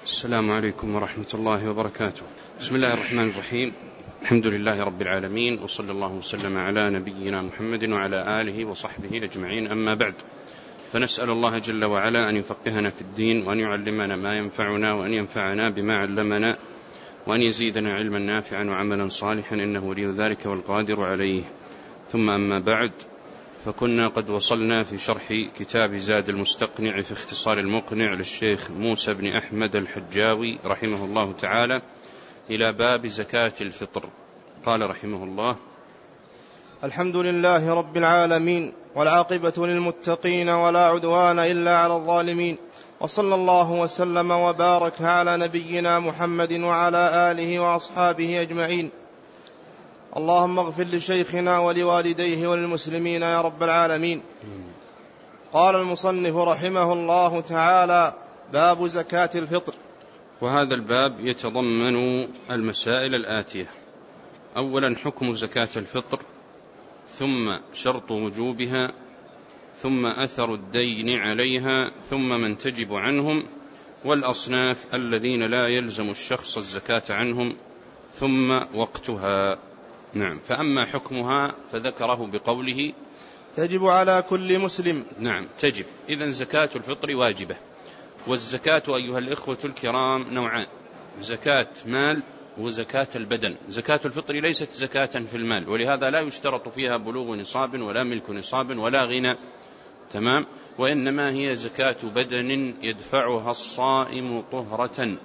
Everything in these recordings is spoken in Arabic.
السلام عليكم ورحمة الله وبركاته. بسم الله الرحمن الرحيم. الحمد لله رب العالمين، وصلى الله وسلم على نبينا محمد وعلى آله وصحبه أجمعين، أما بعد، فنسأل الله جل وعلا أن يفقهنا في الدين، وأن يعلمنا ما ينفعنا، وأن ينفعنا بما علمنا، وأن يزيدنا علما نافعا وعملا صالحا، إنه ولي ذلك والقادر عليه. ثم أما بعد، فكنا قد وصلنا في شرح كتاب زاد المستقنع في اختصار المقنع للشيخ موسى بن أحمد الحجاوي رحمه الله تعالى إلى باب زكاة الفطر. قال رحمه الله: الحمد لله رب العالمين، والعاقبة للمتقين، ولا عدوان إلا على الظالمين، وصلى الله وسلم وبارك على نبينا محمد وعلى آله وأصحابه أجمعين. اللهم اغفر لشيخنا ولوالديه وللمسلمين يا رب العالمين. قال المصنف رحمه الله تعالى: باب زكاة الفطر. وهذا الباب يتضمن المسائل الآتية: أولا حكم زكاة الفطر، ثم شرط وجوبها، ثم أثر الدين عليها، ثم من تجب عنهم، والأصناف الذين لا يلزم الشخص الزكاة عنهم، ثم وقتها. نعم. فأما حكمها فذكره بقوله: تجب على كل مسلم. نعم، تجب. إذن زكاة الفطر واجبة. والزكاة أيها الإخوة الكرام نوعان: زكاة مال وزكاة البدن. زكاة الفطر ليست زكاة في المال، ولهذا لا يشترط فيها بلوغ نصاب ولا ملك نصاب ولا غنى، تمام، وإنما هي زكاة بدن يدفعها الصائم طهرة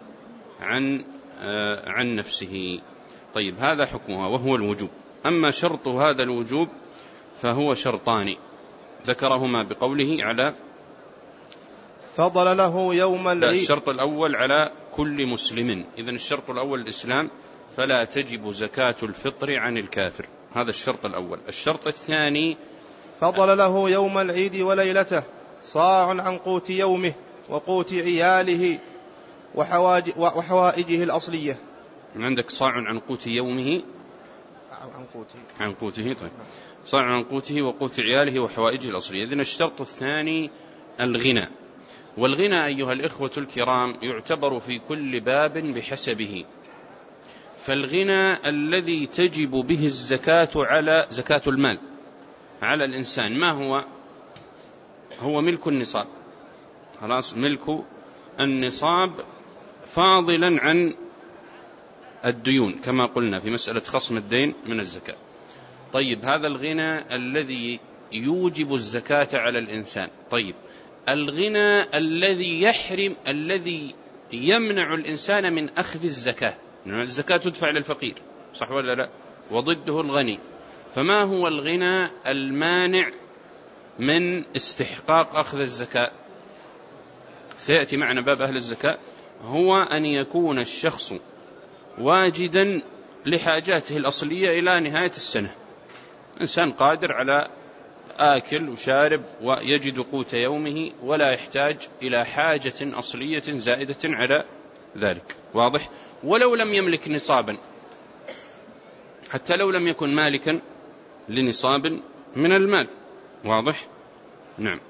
عن نفسه. طيب، هذا حكمها وهو الوجوب. أما شرط هذا الوجوب فهو شرطان ذكرهما بقوله: على فضل له يوم العيد. الشرط الأول على كل مسلم. إذن الشرط الأول الإسلام، فلا تجب زكاة الفطر عن الكافر. هذا الشرط الأول. الشرط الثاني: فضل له يوم العيد وليلته صاع عن قوت يومه وقوت عياله وحوائجه الأصلية. عندك صاع عن قوت يومه، عن قوته. طيب، صاع عن قوته وقوت عياله وحوائجه الأصلية. إذن الشرط الثاني الغنى. والغنى أيها الإخوة الكرام يعتبر في كل باب بحسبه. فالغنى الذي تجب به الزكاة على زكاة المال على الإنسان ما هو ملك النصاب. خلاص، ملك النصاب فاضلا عن الديون كما قلنا في مسألة خصم الدين من الزكاة. طيب، هذا الغنى الذي يوجب الزكاة على الإنسان. طيب، الغنى الذي يمنع الإنسان من أخذ الزكاة. الزكاة تدفع للفقير، صح ولا لا؟ وضده الغني. فما هو الغنى المانع من استحقاق أخذ الزكاة؟ سيأتي معنا باب أهل الزكاة. هو أن يكون الشخص واجدا لحاجاته الأصلية إلى نهاية السنة. إنسان قادر على آكل وشارب ويجد قوت يومه، ولا يحتاج إلى حاجة أصلية زائدة على ذلك. واضح؟ ولو لم يملك نصابا، حتى لو لم يكن مالكا لنصاب من المال. واضح؟ نعم.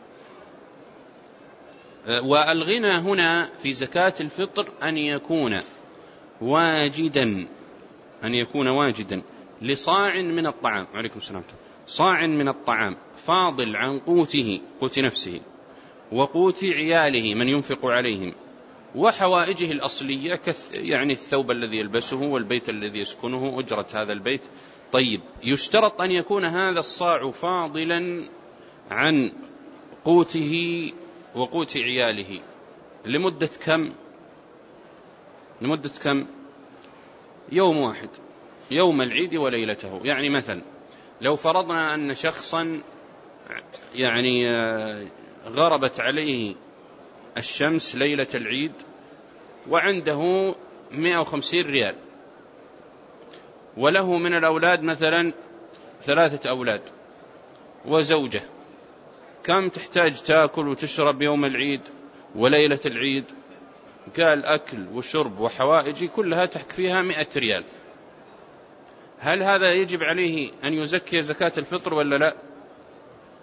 والغنى هنا في زكاة الفطر أن يكون واجدا لصاع من الطعام. عليكم السلام. صاع من الطعام فاضل عن قوته، قوت نفسه، وقوت عياله من ينفق عليهم، وحوائجه الأصلية يعني الثوب الذي يلبسه والبيت الذي يسكنه، أجرة هذا البيت. طيب، يشترط أن يكون هذا الصاع فاضلا عن قوته وقوت عياله لمدة كم؟ يوم واحد، يوم العيد وليلته. يعني مثلا لو فرضنا أن شخصا غربت عليه الشمس ليلة العيد وعنده 150 ريال، وله من الأولاد مثلا 3 أولاد وزوجة، كم تحتاج تأكل وتشرب يوم العيد وليلة العيد؟ قال أكل وشرب وحوائج كلها تكفيها 100 ريال. هل هذا يجب عليه أن يزكي زكاة الفطر ولا لا؟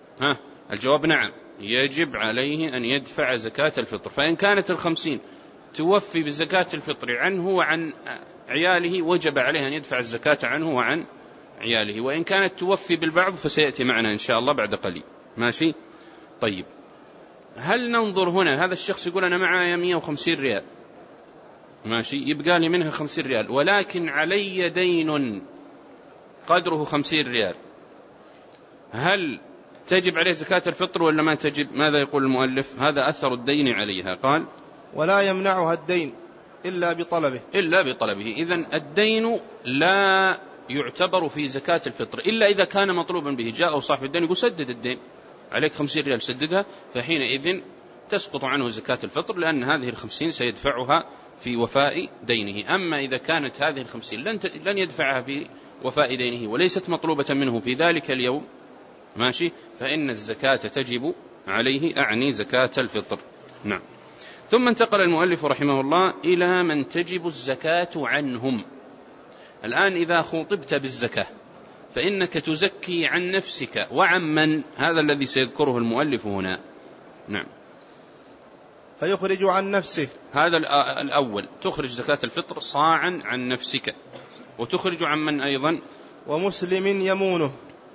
الجواب نعم، يجب عليه أن يدفع زكاة الفطر. فإن كانت 50 توفي بالزكاة الفطر عنه وعن عياله وجب عليه أن يدفع الزكاة عنه وعن عياله، وإن كانت توفي بالبعض فسيأتي معنا إن شاء الله بعد قليل. ماشي. طيب، هل ننظر هنا، هذا الشخص يقول أنا معي 150 ريال، ماشي، يبقى لي منها 50 ريال، ولكن علي دين قدره 50 ريال، هل تجب عليه زكاة الفطر ولا ما تجب؟ ماذا يقول المؤلف؟ هذا أثر الدين عليها. قال ولا يمنعها الدين إلا بطلبه. إذن الدين لا يعتبر في زكاة الفطر إلا إذا كان مطلوبا به. جاء صاحب الدين يقول سدد الدين، عليك 50 ريال سددها، فحينئذ تسقط عنه زكاة الفطر، لأن هذه 50 سيدفعها في وفاء دينه. أما إذا كانت هذه 50 لن يدفعها في وفاء دينه وليست مطلوبة منه في ذلك اليوم، ماشي، فإن الزكاة تجب عليه، أعني زكاة الفطر. نعم. ثم انتقل المؤلف رحمه الله إلى من تجب الزكاة عنهم. الآن إذا خطبت بالزكاة فإنك تزكي عن نفسك وعن من؟ هذا الذي سيذكره المؤلف هنا. نعم. فيخرج عن نفسه، هذا الأول، تخرج زكاة الفطر صاعا عن نفسك، وتخرج عن من أيضا؟ ومسلم يمونه،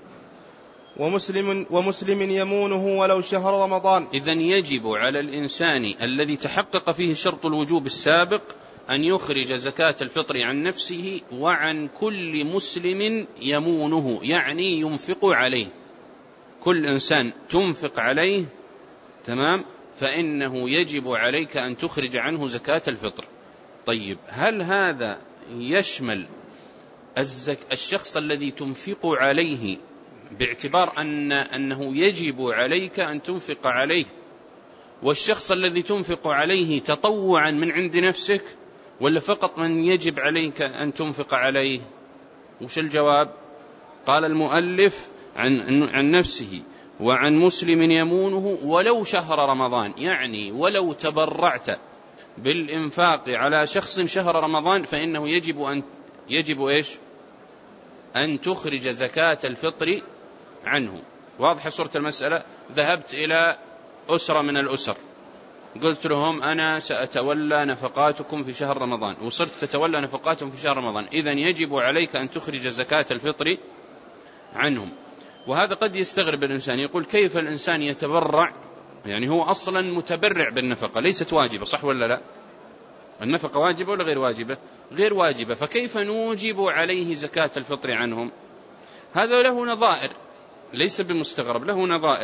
ومسلم يمونه ولو شهر رمضان. إذن يجب على الإنسان الذي تحقق فيه شرط الوجوب السابق أن يخرج زكاة الفطر عن نفسه وعن كل مسلم يمونه، يعني ينفق عليه، كل إنسان تنفق عليه، تمام، فإنه يجب عليك أن تخرج عنه زكاة الفطر. طيب، هل هذا يشمل الشخص الذي تنفق عليه باعتبار أنه يجب عليك أن تنفق عليه، والشخص الذي تنفق عليه تطوعا من عند نفسك، ولا فقط من يجب عليك أن تنفق عليه؟ وش الجواب؟ قال المؤلف عن نفسه وعن مسلم يمونه ولو شهر رمضان، يعني ولو تبرعت بالإنفاق على شخص شهر رمضان فإنه يجب إيش؟ أن تخرج زكاة الفطر عنه. واضح صورة المسألة؟ ذهبت إلى أسرة من الأسر، قلت لهم أنا سأتولى نفقاتكم في شهر رمضان، وصرت تتولى نفقاتهم في شهر رمضان، إذن يجب عليك أن تخرج زكاة الفطر عنهم. وهذا قد يستغرب الإنسان، يقول كيف الإنسان يتبرع؟ يعني هو أصلا متبرع بالنفقة، ليست واجبة، صح ولا لا؟ النفقة واجبة ولا غير واجبة؟ غير واجبة، فكيف نوجب عليه زكاة الفطر عنهم؟ هذا له نظائر، ليس بمستغرب، له نظائر.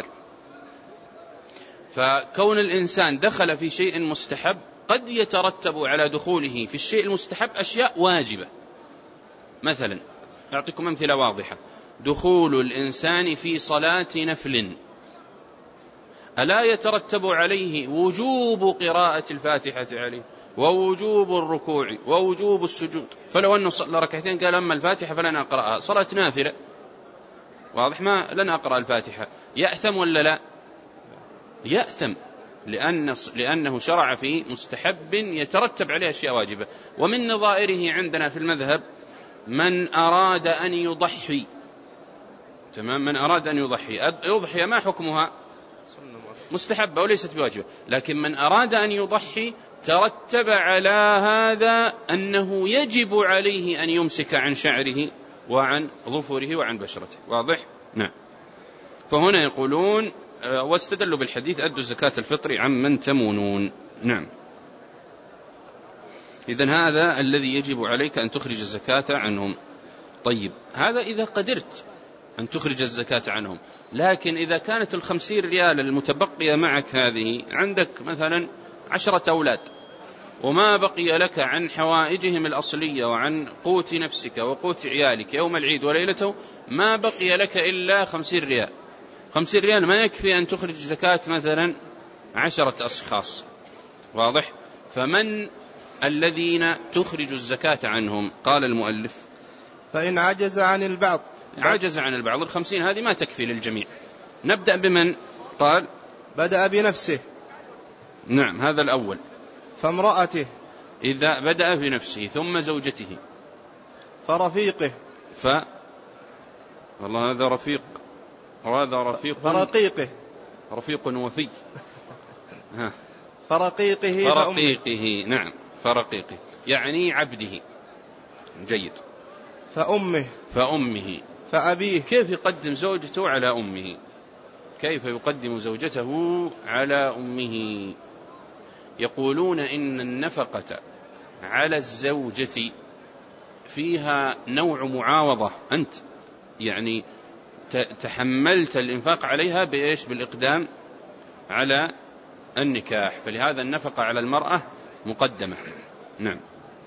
فكون الإنسان دخل في شيء مستحب قد يترتب على دخوله في الشيء المستحب أشياء واجبة. مثلا أعطيكم أمثلة واضحة: دخول الإنسان في صلاة نفل ألا يترتب عليه وجوب قراءة الفاتحة عليه، ووجوب الركوع، ووجوب السجود؟ فلو أنه صلى ركعتين قال أما الفاتحة فلن أقرأها، صلاة نافلة، واضح، ما لن أقرأ الفاتحة، يأثم ولا لا؟ يأثم، لأنه شرع في مستحب يترتب عليه أشياء واجبة. ومن نظائره عندنا في المذهب من أراد أن يضحي، تمام، من أراد أن يضحي ما حكمها؟ مستحبة وليست بواجبة، لكن من أراد أن يضحي ترتب على هذا أنه يجب عليه أن يمسك عن شعره وعن ظفره وعن بشرته. واضح؟ نعم. فهنا يقولون واستدلوا بالحديث أدوا زكاة الفطر عمن تمونون. نعم. إذن هذا الذي يجب عليك أن تخرج الزكاة عنهم. طيب، هذا إذا قدرت أن تخرج الزكاة عنهم، لكن إذا كانت 50 ريال المتبقية معك هذه، عندك مثلا 10 أولاد وما بقي لك عن حوائجهم الأصلية وعن قوت نفسك وقوت عيالك يوم العيد وليلته، ما بقي لك إلا 50 ريال. 50 ريال ما يكفي أن تخرج زكاة مثلا 10 أشخاص. واضح؟ فمن الذين تخرج الزكاة عنهم؟ قال المؤلف فإن عجز عن البعض. عجز عن البعض، 50 هذه ما تكفي للجميع. نبدأ بمن؟ قال بدأ بنفسه. نعم، هذا الأول. فامرأته إذا بدأ بنفسه، ثم زوجته، فرفيقه، والله هذا رفيق وهذا رفيق، فرقيقه، رفيق وفي. فرقيقه. نعم، فرقيقه يعني عبده. جيد. فأمه. فأبيه. كيف يقدم زوجته على أمه؟ كيف يقدم زوجته على أمه؟ يقولون إن النفقة على الزوجة فيها نوع معاوضة، أنت يعني تحملت الإنفاق عليها بإيش؟ بالإقدام على النكاح، فلهذا النفقة على المرأة مقدمة. نعم.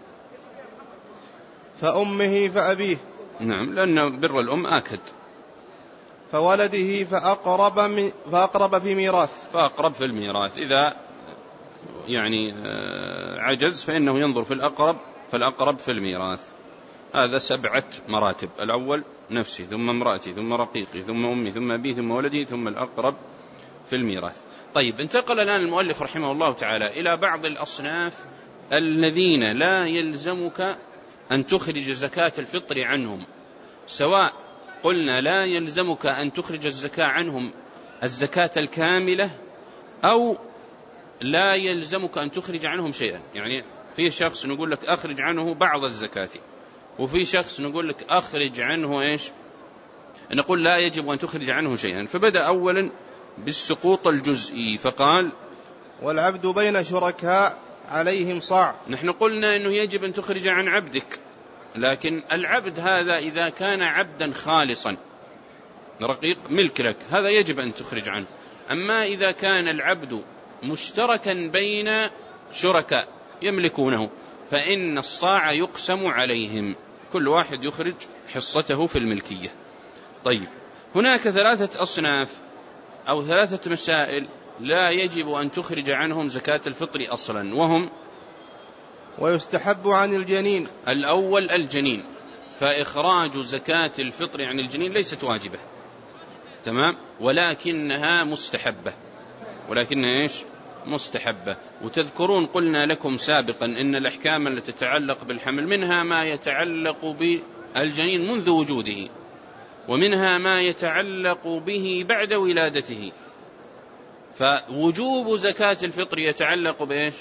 فأمه فأبيه. نعم، لأن بر الأم آكد. فولده فأقرب في ميراث. فأقرب في الميراث، إذا يعني عجز فإنه ينظر في الأقرب، فالأقرب في الميراث. هذا 7 مراتب: الأول نفسي، ثم امرأتي، ثم رقيقي، ثم أمي، ثم أبي، ثم ولدي، ثم الأقرب في الميراث. طيب، انتقل الآن المؤلف رحمه الله تعالى إلى بعض الأصناف الذين لا يلزمك أن تخرج زكاة الفطر عنهم، سواء قلنا لا يلزمك أن تخرج الزكاة عنهم الزكاة الكاملة، أو لا يلزمك أن تخرج عنهم شيئا. يعني في شخص نقول لك أخرج عنه بعض الزكاة، وفي شخص نقول لك أخرج عنه إيش؟ نقول لا يجب أن تخرج عنه شيئا. فبدأ أولا بالسقوط الجزئي فقال: والعبد بين شركاء عليهم صاع. نحن قلنا أنه يجب أن تخرج عن عبدك، لكن العبد هذا إذا كان عبدا خالصا رقيق ملك لك، هذا يجب أن تخرج عنه. أما إذا كان العبد مشتركا بين شركاء يملكونه، فإن الصاع يقسم عليهم، كل واحد يخرج حصته في الملكية. طيب، هناك 3 أصناف أو 3 مسائل لا يجب أن تخرج عنهم زكاة الفطر أصلا، وهم: ويستحب عن الجنين. الأول الجنين، فإخراج زكاة الفطر عن الجنين ليست واجبة، تمام، ولكنها مستحبة. ولكنها إيش؟ مستحبة. وتذكرون قلنا لكم سابقا إن الأحكام التي تتعلق بالحمل منها ما يتعلق بالجنين منذ وجوده، ومنها ما يتعلق به بعد ولادته. فوجوب زكاة الفطر يتعلق بإيش؟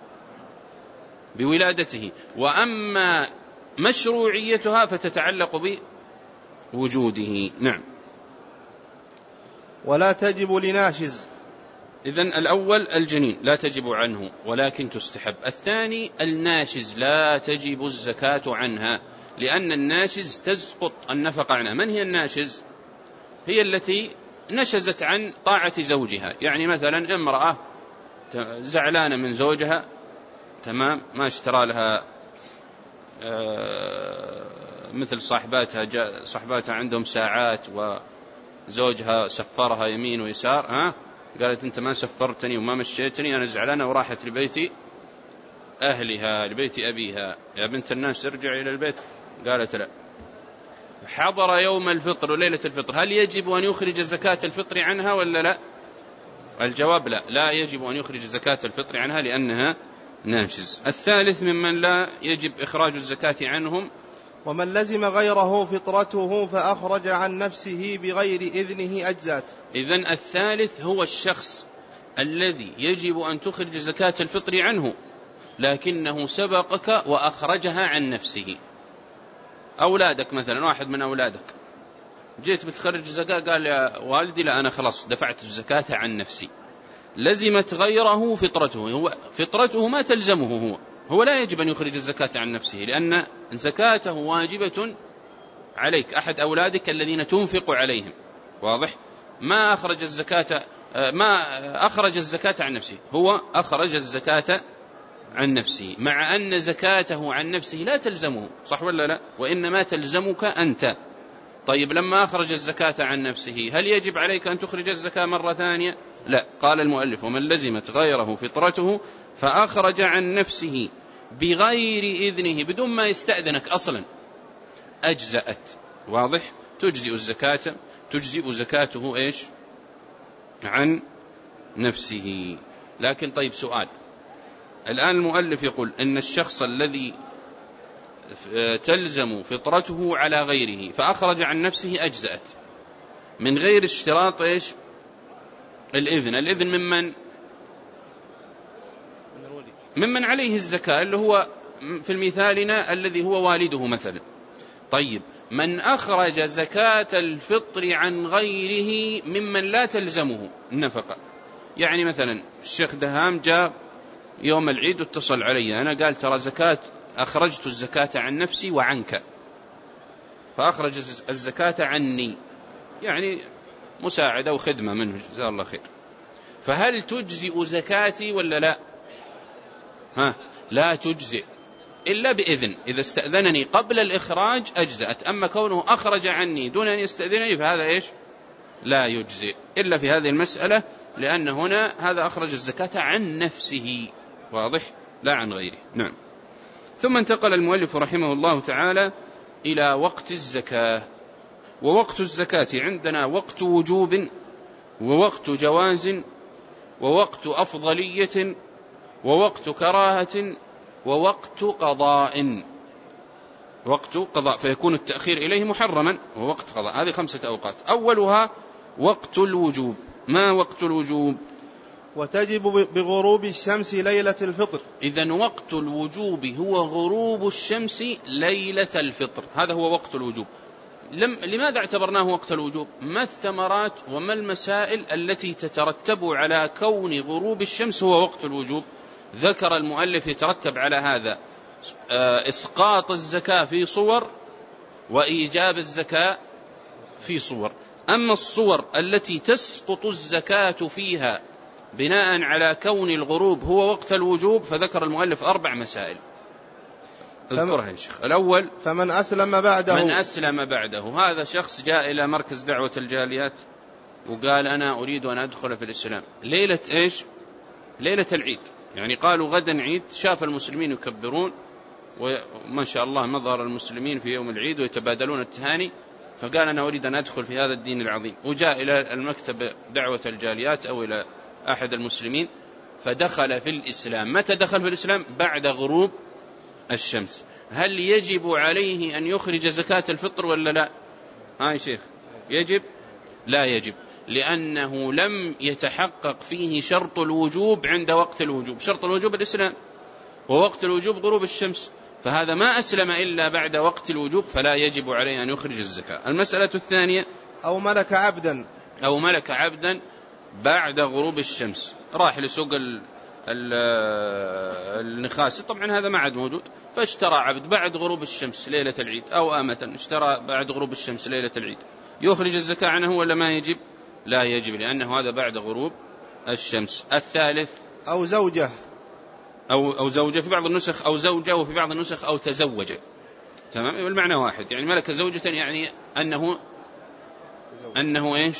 بولادته، وأما مشروعيتها فتتعلق بوجوده. نعم. ولا تجب لناشز. إذن الأول الجنين لا تجب عنه ولكن تستحب. الثاني الناشز لا تجب الزكاة عنها، لأن الناشز تسقط النفقة عنها. من هي الناشز؟ هي التي نشزت عن طاعة زوجها. يعني مثلا امرأة زعلانة من زوجها، تمام، ما اشترى لها مثل صاحباتها عندهم ساعات وزوجها سفرها يمين ويسار، قالت أنت ما سفرتني وما مشيتني، أنا زعلانة، وراحت لبيت أهلها لبيت أبيها. يا بنت الناس ارجعي إلى البيت. قالت لا. حضر يوم الفطر وليلة الفطر، هل يجب أن يخرج زكاة الفطر عنها ولا لا؟ الجواب لا، لا يجب أن يخرج زكاة الفطر عنها لأنها ناشز. الثالث ممن لا يجب إخراج الزكاة عنهم: ومن لزم غيره فطرته فأخرج عن نفسه بغير إذنه أجزات. إذن الثالث هو الشخص الذي يجب أن تخرج زكاة الفطر عنه لكنه سبقك وأخرجها عن نفسه. أولادك مثلا، واحد من أولادك جيت بتخرج زكاة، قال يا والدي لا أنا خلاص دفعت الزكاة عن نفسي، لزمت غيره فطرته، هو فطرته ما تلزمه، هو لا يجب أن يخرج الزكاة عن نفسه لأن زكاته واجبة عليك، أحد أولادك الذين تنفق عليهم، واضح؟ ما أخرج الزكاة عن نفسه، هو أخرج الزكاة عن نفسه، مع أن زكاته عن نفسه لا تلزمه، صح ولا لا؟ وإنما تلزمك أنت. طيب، لما أخرج الزكاة عن نفسه هل يجب عليك أن تخرج الزكاة مرة ثانية؟ لا. قال المؤلف: ومن لزمت غيره فطرته فأخرج عن نفسه بغير إذنه، بدون ما يستأذنك أصلا، أجزأت. واضح؟ تجزئ زكاته إيش؟ عن نفسه. لكن طيب، سؤال، الآن المؤلف يقول إن الشخص الذي تلزم فطرته على غيره فأخرج عن نفسه أجزأت من غير اشتراط إيش؟ الإذن. الإذن ممن؟ ممن عليه الزكاة، اللي هو في المثالنا الذي هو والده مثلا. طيب من أخرج زكاة الفطر عن غيره ممن لا تلزمه النفقة، يعني مثلا الشيخ دهام جاء يوم العيد واتصل علي، أنا قال ترى زكاة أخرجت الزكاة عن نفسي وعنك، فأخرج الزكاة عني، يعني مساعدة وخدمة منه جزاه الله خير، فهل تجزئ زكاتي ولا لا؟ لا تجزئ إلا بإذن، إذا استأذنني قبل الإخراج أجزأت، أما كونه أخرج عني دون أن يستأذنني فهذا إيش؟ لا يجزئ إلا في هذه المسألة، لأن هنا هذا أخرج الزكاة عن نفسه، واضح؟ لا عن غيره. نعم. ثم انتقل المؤلف رحمه الله تعالى إلى وقت الزكاة. ووقت الزكاة عندنا وقت وجوب، ووقت جواز، ووقت أفضلية، ووقت كراهة، ووقت قضاء. وقت قضاء فيكون التأخير إليه محرما، ووقت قضاء. هذه 5 أوقات. أولها وقت الوجوب. ما وقت الوجوب؟ وتجب بغروب الشمس ليلة الفطر. إذن وقت الوجوب هو غروب الشمس ليلة الفطر، هذا هو وقت الوجوب. لماذا اعتبرناه وقت الوجوب؟ ما الثمرات وما المسائل التي تترتب على كون غروب الشمس هو وقت الوجوب؟ ذكر المؤلف يترتب على هذا إسقاط الزكاة في صور، وإيجاب الزكاة في صور. أما الصور التي تسقط الزكاة فيها بناء على كون الغروب هو وقت الوجوب فذكر المؤلف 4 مسائل اذكرها يا شيخ. الأول فمن أسلم بعده. من أسلم بعده، هذا شخص جاء إلى مركز دعوة الجاليات وقال أنا أريد أن أدخل في الإسلام ليلة إيش؟ ليلة العيد، يعني قالوا غدا عيد، شاف المسلمين يكبرون وما شاء الله مظهر المسلمين في يوم العيد ويتبادلون التهاني، فقال أنا أريد أن أدخل في هذا الدين العظيم، وجاء إلى المكتب دعوة الجاليات أو إلى أحد المسلمين فدخل في الإسلام. متى دخل في الإسلام؟ بعد غروب الشمس. هل يجب عليه أن يخرج زكاة الفطر ولا لا؟ يا شيخ يجب؟ لا يجب، لأنه لم يتحقق فيه شرط الوجوب عند وقت الوجوب. شرط الوجوب الإسلام، ووقت الوجوب غروب الشمس، فهذا ما أسلم إلا بعد وقت الوجوب فلا يجب عليه أن يخرج الزكاة. المسألة الثانية أو ملك عبدا. أو ملك عبدا بعد غروب الشمس، راح لسوق النخاسي، طبعا هذا ما عاد موجود، فاشترى عبد بعد غروب الشمس ليلة العيد، أو آمة اشترى بعد غروب الشمس ليلة العيد، يخرج الزكاة عنه ولا ما يجب؟ لا يجب، لأنه هذا بعد غروب الشمس. الثالث أو زوجة. أو زوجة في بعض النسخ، أو زوجة، وفي بعض النسخ أو تزوج. تمام، والمعنى واحد، يعني ملك زوجة يعني أنه إيش؟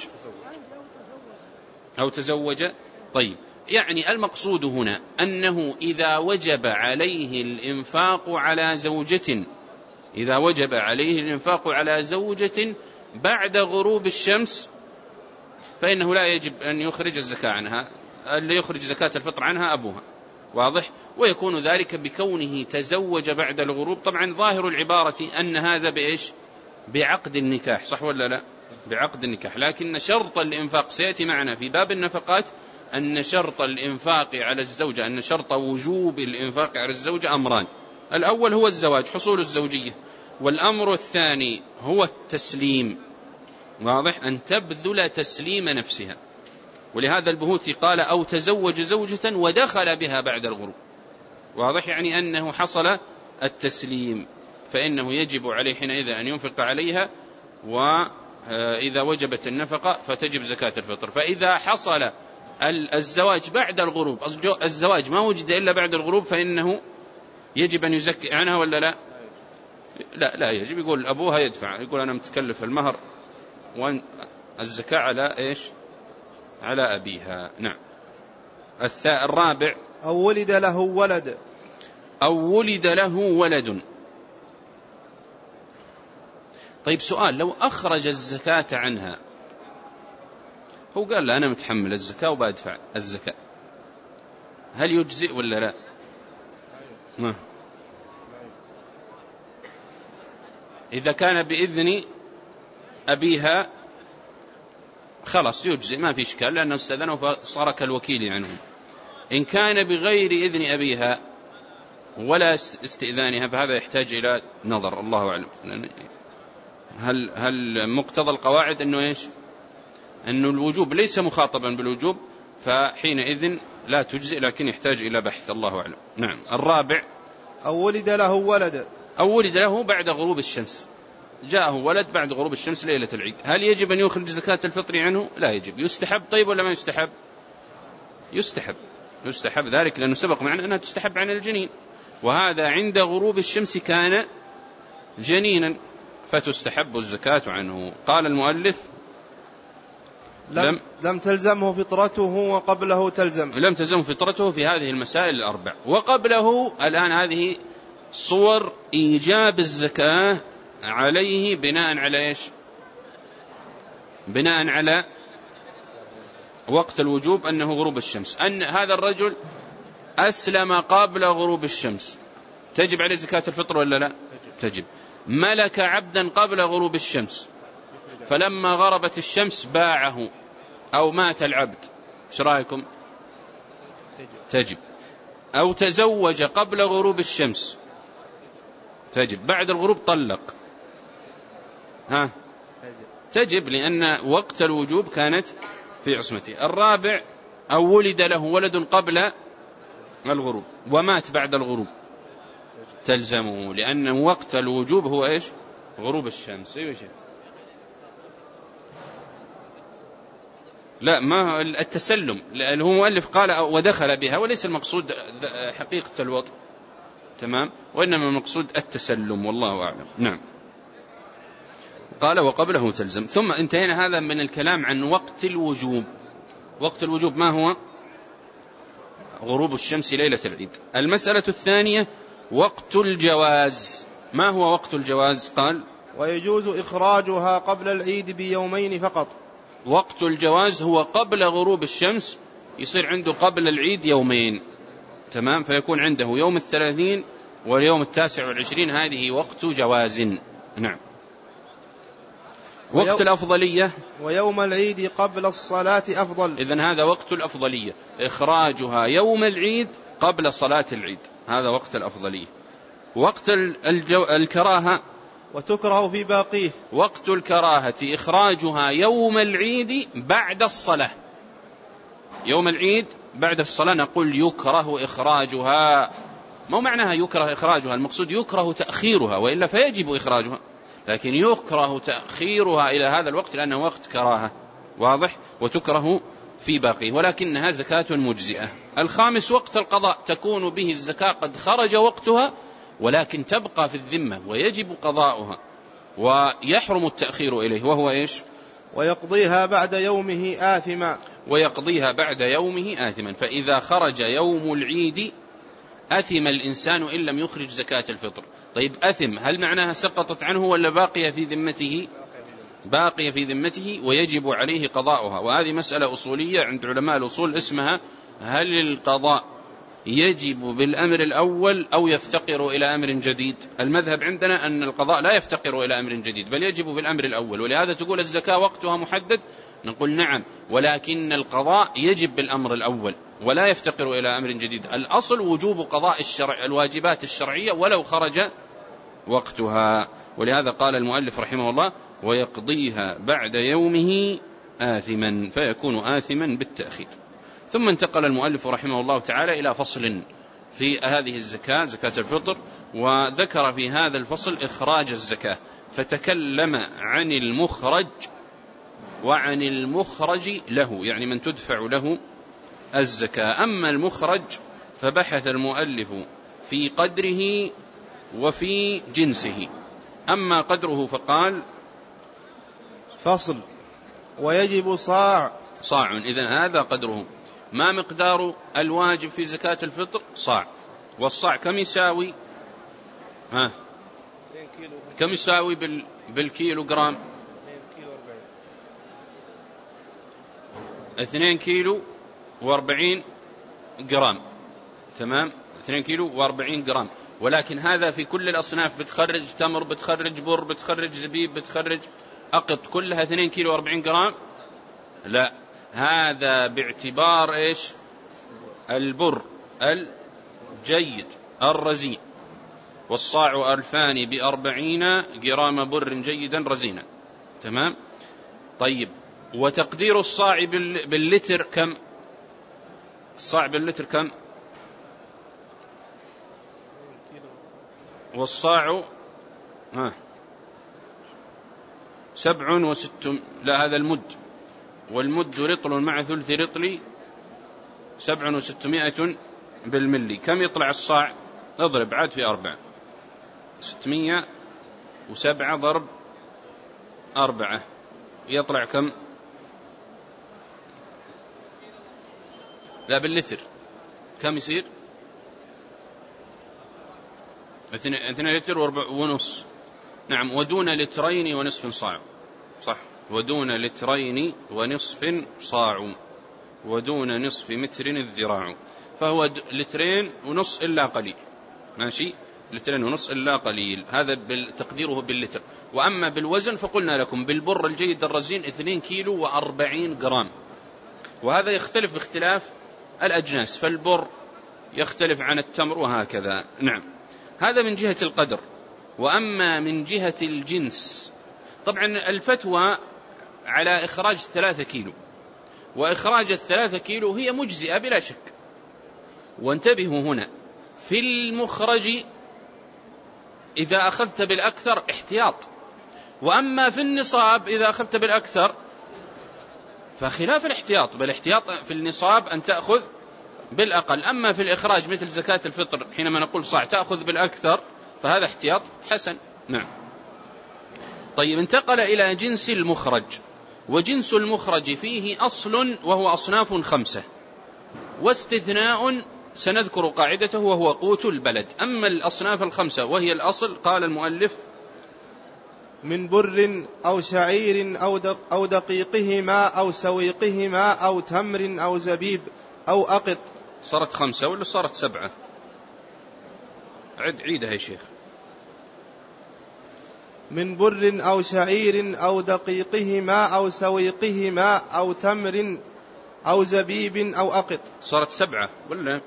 أو تزوج. طيب، يعني المقصود هنا أنه إذا وجب عليه الإنفاق على زوجة، إذا وجب عليه الإنفاق على زوجة بعد غروب الشمس فإنه لا يجب أن يخرج الزكاة عنها، اللي يخرج زكاة الفطر عنها أبوها، واضح؟ ويكون ذلك بكونه تزوج بعد الغروب. طبعا ظاهر العبارة أن هذا بإيش؟ بعقد النكاح، صح ولا لا؟ بعقد النكاح، لكن شرط الإنفاق سيأتي معنا في باب النفقات، أن شرط الإنفاق على الزوجة، أن شرط وجوب الإنفاق على الزوجة أمران، الأول هو الزواج، حصول الزوجية، والأمر الثاني هو التسليم، واضح؟ أن تبذل تسليم نفسها. ولهذا البهوتي قال أو تزوج زوجة ودخل بها بعد الغروب، واضح؟ يعني أنه حصل التسليم، فإنه يجب عليه حينئذ أن ينفق عليها، وإذا وجبت النفقة فتجب زكاة الفطر. فإذا حصل الزواج بعد الغروب، الزواج ما وجد إلا بعد الغروب، فإنه يجب أن يزكي عنها ولا لا؟ لا يجب. يقول أبوها يدفع، يقول أنا متكلف المهر والزكاة على إيش؟ على أبيها. نعم. الرابع أو ولد له ولد. أو ولد له ولد. طيب سؤال، لو أخرج الزكاة عنها، هو قال لا أنا متحمل الزكاة وبأدفع الزكاة، هل يجزئ ولا لا؟ ما إذا كان بإذن أبيها خلاص يجزئ، ما في إشكال، لأنه استأذنه فصار كالوكيل عنهم. إن كان بغير إذن أبيها ولا استئذانها فهذا يحتاج إلى نظر، الله أعلم. هل مقتضى القواعد أنه إيش؟ أنه الوجوب ليس مخاطبا بالوجوب، فحينئذ لا تجزئ، لكن يحتاج إلى بحث، الله أعلم. نعم. الرابع أو ولد له ولد، أو ولد له بعد غروب الشمس، جاءه ولد بعد غروب الشمس ليلة العيد، هل يجب أن يخرج زكاة الفطر عنه؟ لا يجب. يستحب طيب ولا ما يستحب؟ يستحب ذلك لأنه سبق معنا أنها تستحب عن الجنين، وهذا عند غروب الشمس كان جنينا فتستحب الزكاة عنه. قال المؤلف لم تلزمه فطرته وقبله تلزم. لم تلزمه فطرته في هذه المسائل الأربع. وقبله الآن هذه صور إيجاب الزكاة عليه بناء على إيش؟ بناء على وقت الوجوب أنه غروب الشمس. أن هذا الرجل أسلم قبل غروب الشمس، تجب عليه زكاة الفطر ولا لا؟ تجب. ملك عبدا قبل غروب الشمس، فلما غربت الشمس باعه أو مات العبد، ايش رأيكم؟ تجب. أو تزوج قبل غروب الشمس، تجب. بعد الغروب طلق، تجب، لأن وقت الوجوب كانت في عصمته. الرابع أو ولد له ولد قبل الغروب ومات بعد الغروب، تلزمه، لأن وقت الوجوب هو إيش؟ غروب الشمس. أيوة شيء. لا، ما التسلم، لأنه هو مؤلف قال ودخل بها، وليس المقصود حقيقة الوطء، تمام، وإنما المقصود التسلم، والله أعلم. نعم. قال وقبله تلزم. ثم انتهينا هذا من الكلام عن وقت الوجوب. وقت الوجوب ما هو؟ غروب الشمس ليلة العيد. المسألة الثانية وقت الجواز. ما هو وقت الجواز؟ قال ويجوز إخراجها قبل العيد بيومين فقط. وقت الجواز هو قبل غروب الشمس، يصير عنده قبل العيد يومين، تمام، فيكون عنده يوم 30 واليوم 29، هذه وقت جواز. نعم. وقت الأفضلية ويوم العيد قبل الصلاة أفضل. إذن هذا وقت الأفضلية، إخراجها يوم العيد قبل صلاة العيد، هذا وقت الأفضلية. وقت الكراهة وتكره في باقيه. وقت الكراهة إخراجها يوم العيد بعد الصلاة. يوم العيد بعد الصلاة نقول يكره إخراجها، ما معناها يكره إخراجها؟ المقصود يكره تأخيرها، وإلا فيجب إخراجها، لكن يكره تأخيرها إلى هذا الوقت لأنه وقت كراهة، واضح؟ وتكره في باقيه، ولكنها زكاة مجزئة. الخامس وقت القضاء، تكون به الزكاة قد خرج وقتها ولكن تبقى في الذمة ويجب قضاؤها ويحرم التأخير إليه، وهو إيش؟ ويقضيها بعد يومه آثما. ويقضيها بعد يومه آثما. فإذا خرج يوم العيد أثم الإنسان إن لم يخرج زكاة الفطر. طيب أثم، هل معناها سقطت عنه ولا باقية في ذمته؟ باقية في ذمته ويجب عليه قضاؤها. وهذه مسألة أصولية عند علماء الأصول اسمها هل القضاء يجب بالأمر الأول أو يفتقر إلى أمر جديد؟ المذهب عندنا أن القضاء لا يفتقر إلى أمر جديد بل يجب بالأمر الأول، ولهذا تقول الزكاة وقتها محدد، نقول نعم، ولكن القضاء يجب بالأمر الأول ولا يفتقر إلى أمر جديد. الأصل وجوب قضاء الواجبات الشرعية ولو خرج وقتها. ولهذا قال المؤلف رحمه الله ويقضيها بعد يومه آثما، فيكون آثما بالتأخير. ثم انتقل المؤلف رحمه الله تعالى إلى فصل في هذه الزكاة، زكاة الفطر، وذكر في هذا الفصل إخراج الزكاة، فتكلم عن المخرج وعن المخرج له، يعني من تدفع له الزكاة. أما المخرج فبحث المؤلف في قدره وفي جنسه. أما قدره فقال فصل ويجب صاع. إذن هذا قدره. ما مقدار الواجب في زكاة الفطر؟ صاع. والصاع كم يساوي؟ كم يساوي بالكيلو جرام؟ 2 كيلو و40 جرام، تمام، 2 كيلو و40 جرام. ولكن هذا في كل الأصناف، بتخرج تمر، بتخرج بر، بتخرج زبيب، بتخرج أقط، كلها 2 كيلو و40 جرام؟ لا، هذا باعتبار إيش؟ البر الجيد الرزين، والصاع 240 جرام بر جيدا رزينا. تمام. طيب، وتقدير الصاع باللتر كم؟ الصاع باللتر كم؟ والصاع 67، لا هذا المد، والمد رطل مع ثلث رطل 700 بالملي. كم يطلع الصاع؟ اضرب عاد في 4، 607 ضرب 4 يطلع كم؟ لا باللتر كم يصير؟ 2 لتر ونص. نعم، ودون لترين ونصف صاع. صح، ودون لترين ونصف صاع، ودون نصف متر الذراع، فهو لترين ونص إلا قليل. ماشي، لترين ونص إلا قليل، هذا تقديره باللتر. وأما بالوزن فقلنا لكم بالبر الجيد الرزين 2 كيلو و40 جرام، وهذا يختلف باختلاف الأجناس، فالبر يختلف عن التمر وهكذا. نعم، هذا من جهة القدر. وأما من جهة الجنس، طبعا الفتوى على إخراج 3 كيلو، وإخراج 3 كيلو هي مجزئة بلا شك. وانتبهوا هنا، في المخرج إذا أخذت بالأكثر احتياط، وأما في النصاب إذا أخذت بالأكثر فخلاف الاحتياط، بل الاحتياط في النصاب أن تأخذ بالأقل. أما في الإخراج مثل زكاة الفطر حينما نقول صاع تأخذ بالأكثر فهذا احتياط حسن. نعم. طيب، انتقل إلى جنس المخرج، وجنس المخرج فيه أصل وهو أصناف 5، واستثناء سنذكر قاعدته وهو قوت البلد. أما الأصناف 5 وهي الأصل، قال المؤلف: من بر أو شعير أو دقيقهما أو سويقهما أو تمر أو زبيب أو أقط. صارت 5 ولا صارت 7؟ عيدها يا شيخ. من بر أو شعير أو دقيقهما أو سويقهما أو تمر أو زبيب أو أقط. صارت 7 ولا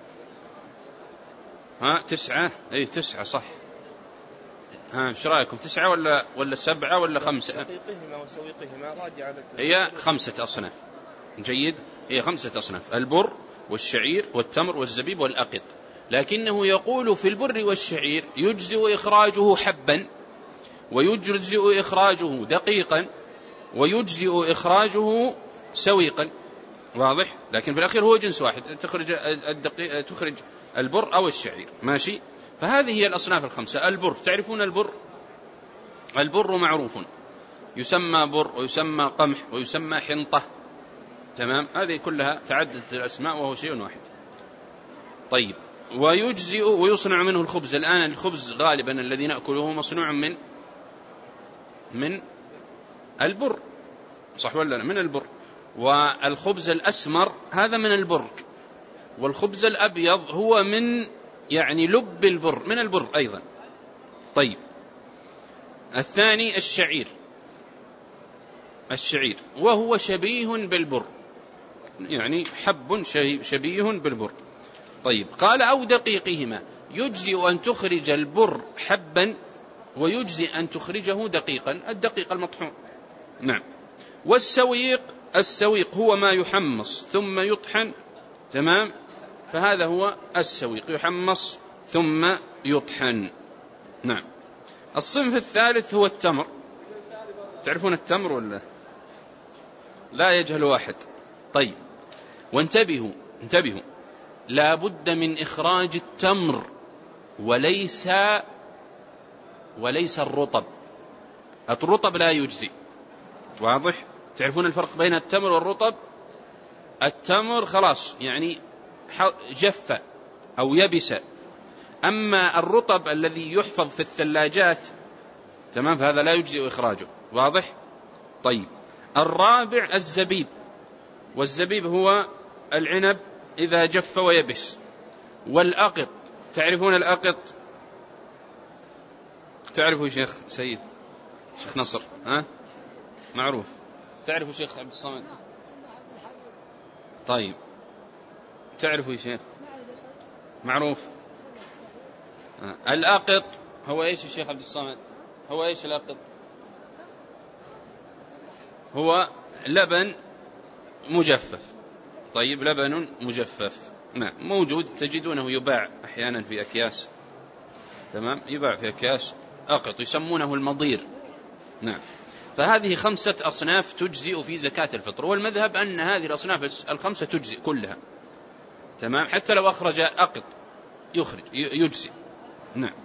9؟ أي 9 صح. ايش رايكم، 9 ولا 7 ولا 5؟ دقيقهما وسويقهما راجع، هي 5 أصناف. جيد، هي 5 أصناف: البر والشعير والتمر والزبيب والأقط. لكنه يقول في البر والشعير يجزئ إخراجه حبا، ويجزئ إخراجه دقيقا، ويجزئ إخراجه سويقا. واضح؟ لكن في الأخير هو جنس واحد، تخرج البر أو الشعير. ماشي. فهذه هي الأصناف 5. البر، تعرفون البر؟ البر معروف، يسمى بر ويسمى قمح ويسمى حنطة. تمام، هذه كلها تعددت الأسماء وهو شيء واحد. طيب، ويجزئ ويصنع منه الخبز. الآن الخبز غالبا الذي نأكله مصنوع من البر، صح ولا لا؟ من البر. والخبز الأسمر هذا من البر، والخبز الأبيض هو من لب البر، من البر أيضا. طيب، الثاني الشعير وهو شبيه بالبر، حب شبيه بالبر. طيب، قال: أو دقيقهما، يجزئ أن تخرج البر حبا ويجزئ أن تخرجه دقيقا، الدقيق المطحون. نعم. السويق هو ما يحمص ثم يطحن. تمام، فهذا هو السويق، يحمص ثم يطحن. نعم. الصنف الثالث هو التمر. تعرفون التمر ولا لا؟ يجهل واحد. طيب، وانتبهوا لا بد من إخراج التمر وليس الرطب. الرطب لا يجزي. واضح؟ تعرفون الفرق بين التمر والرطب؟ التمر خلاص جف أو يبس، أما الرطب الذي يحفظ في الثلاجات، تمام، فهذا لا يجزي إخراجه. واضح؟ طيب، الرابع الزبيب، والزبيب هو العنب إذا جف ويبس. والأقط، تعرفون الأقط؟ تعرفوا شيخ سيد، شيخ نصر؟ معروف. تعرفوا شيخ عبد الصمد؟ طيب، تعرفوا يا شيخ؟ معروف. الأقط هو إيش يا شيخ عبد الصمد؟ هو إيش الأقط؟ هو لبن مجفف. طيب لبن مجفف، نعم، موجود، تجدونه يباع أحيانا في أكياس، تمام، يباع في أكياس أقط، يسمونه المضير، نعم. فهذه 5 أصناف تجزئ في زكاة الفطر، والمذهب أن هذه الأصناف 5 تجزئ كلها، تمام، حتى لو أخرج أقط يجزئ، نعم.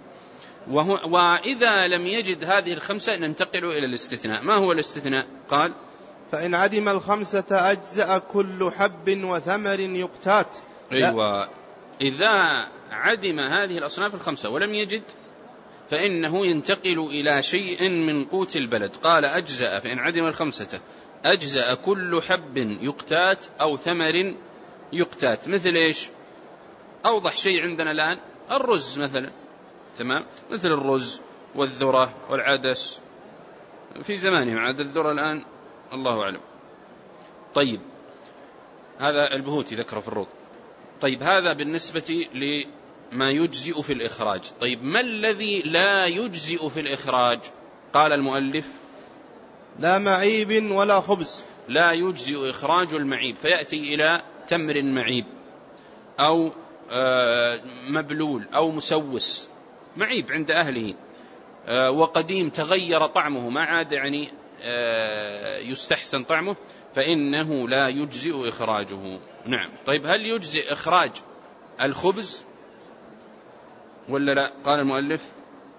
وإذا لم يجد هذه 5 ننتقل إلى الاستثناء. ما هو الاستثناء؟ قال: فإن عدم 5 أجزأ كل حب وثمر يقتات. أيوة، إذا عدم هذه الأصناف 5 ولم يجد فإنه ينتقل إلى شيء من قوت البلد. قال: أجزأ، فإن عدم 5 أجزأ كل حب يقتات أو ثمر يقتات. مثل إيش؟ أوضح شيء عندنا الآن الرز مثلا، تمام، مثل الرز والذرة والعدس، في زمانهم عاد الذرة الآن الله أعلم. طيب، هذا البهوتي ذكره في الروض. طيب، هذا بالنسبة لما يجزئ في الإخراج. طيب، ما الذي لا يجزئ في الإخراج؟ قال المؤلف: لا معيب ولا خبز. لا يجزئ إخراج المعيب، فيأتي إلى تمر معيب أو مبلول أو مسوس، معيب عند أهله، وقديم تغير طعمه، ما عاد يعني يستحسن طعمه، فإنه لا يجزئ إخراجه، نعم. طيب، هل يجزئ إخراج الخبز ولا لا؟ قال المؤلف: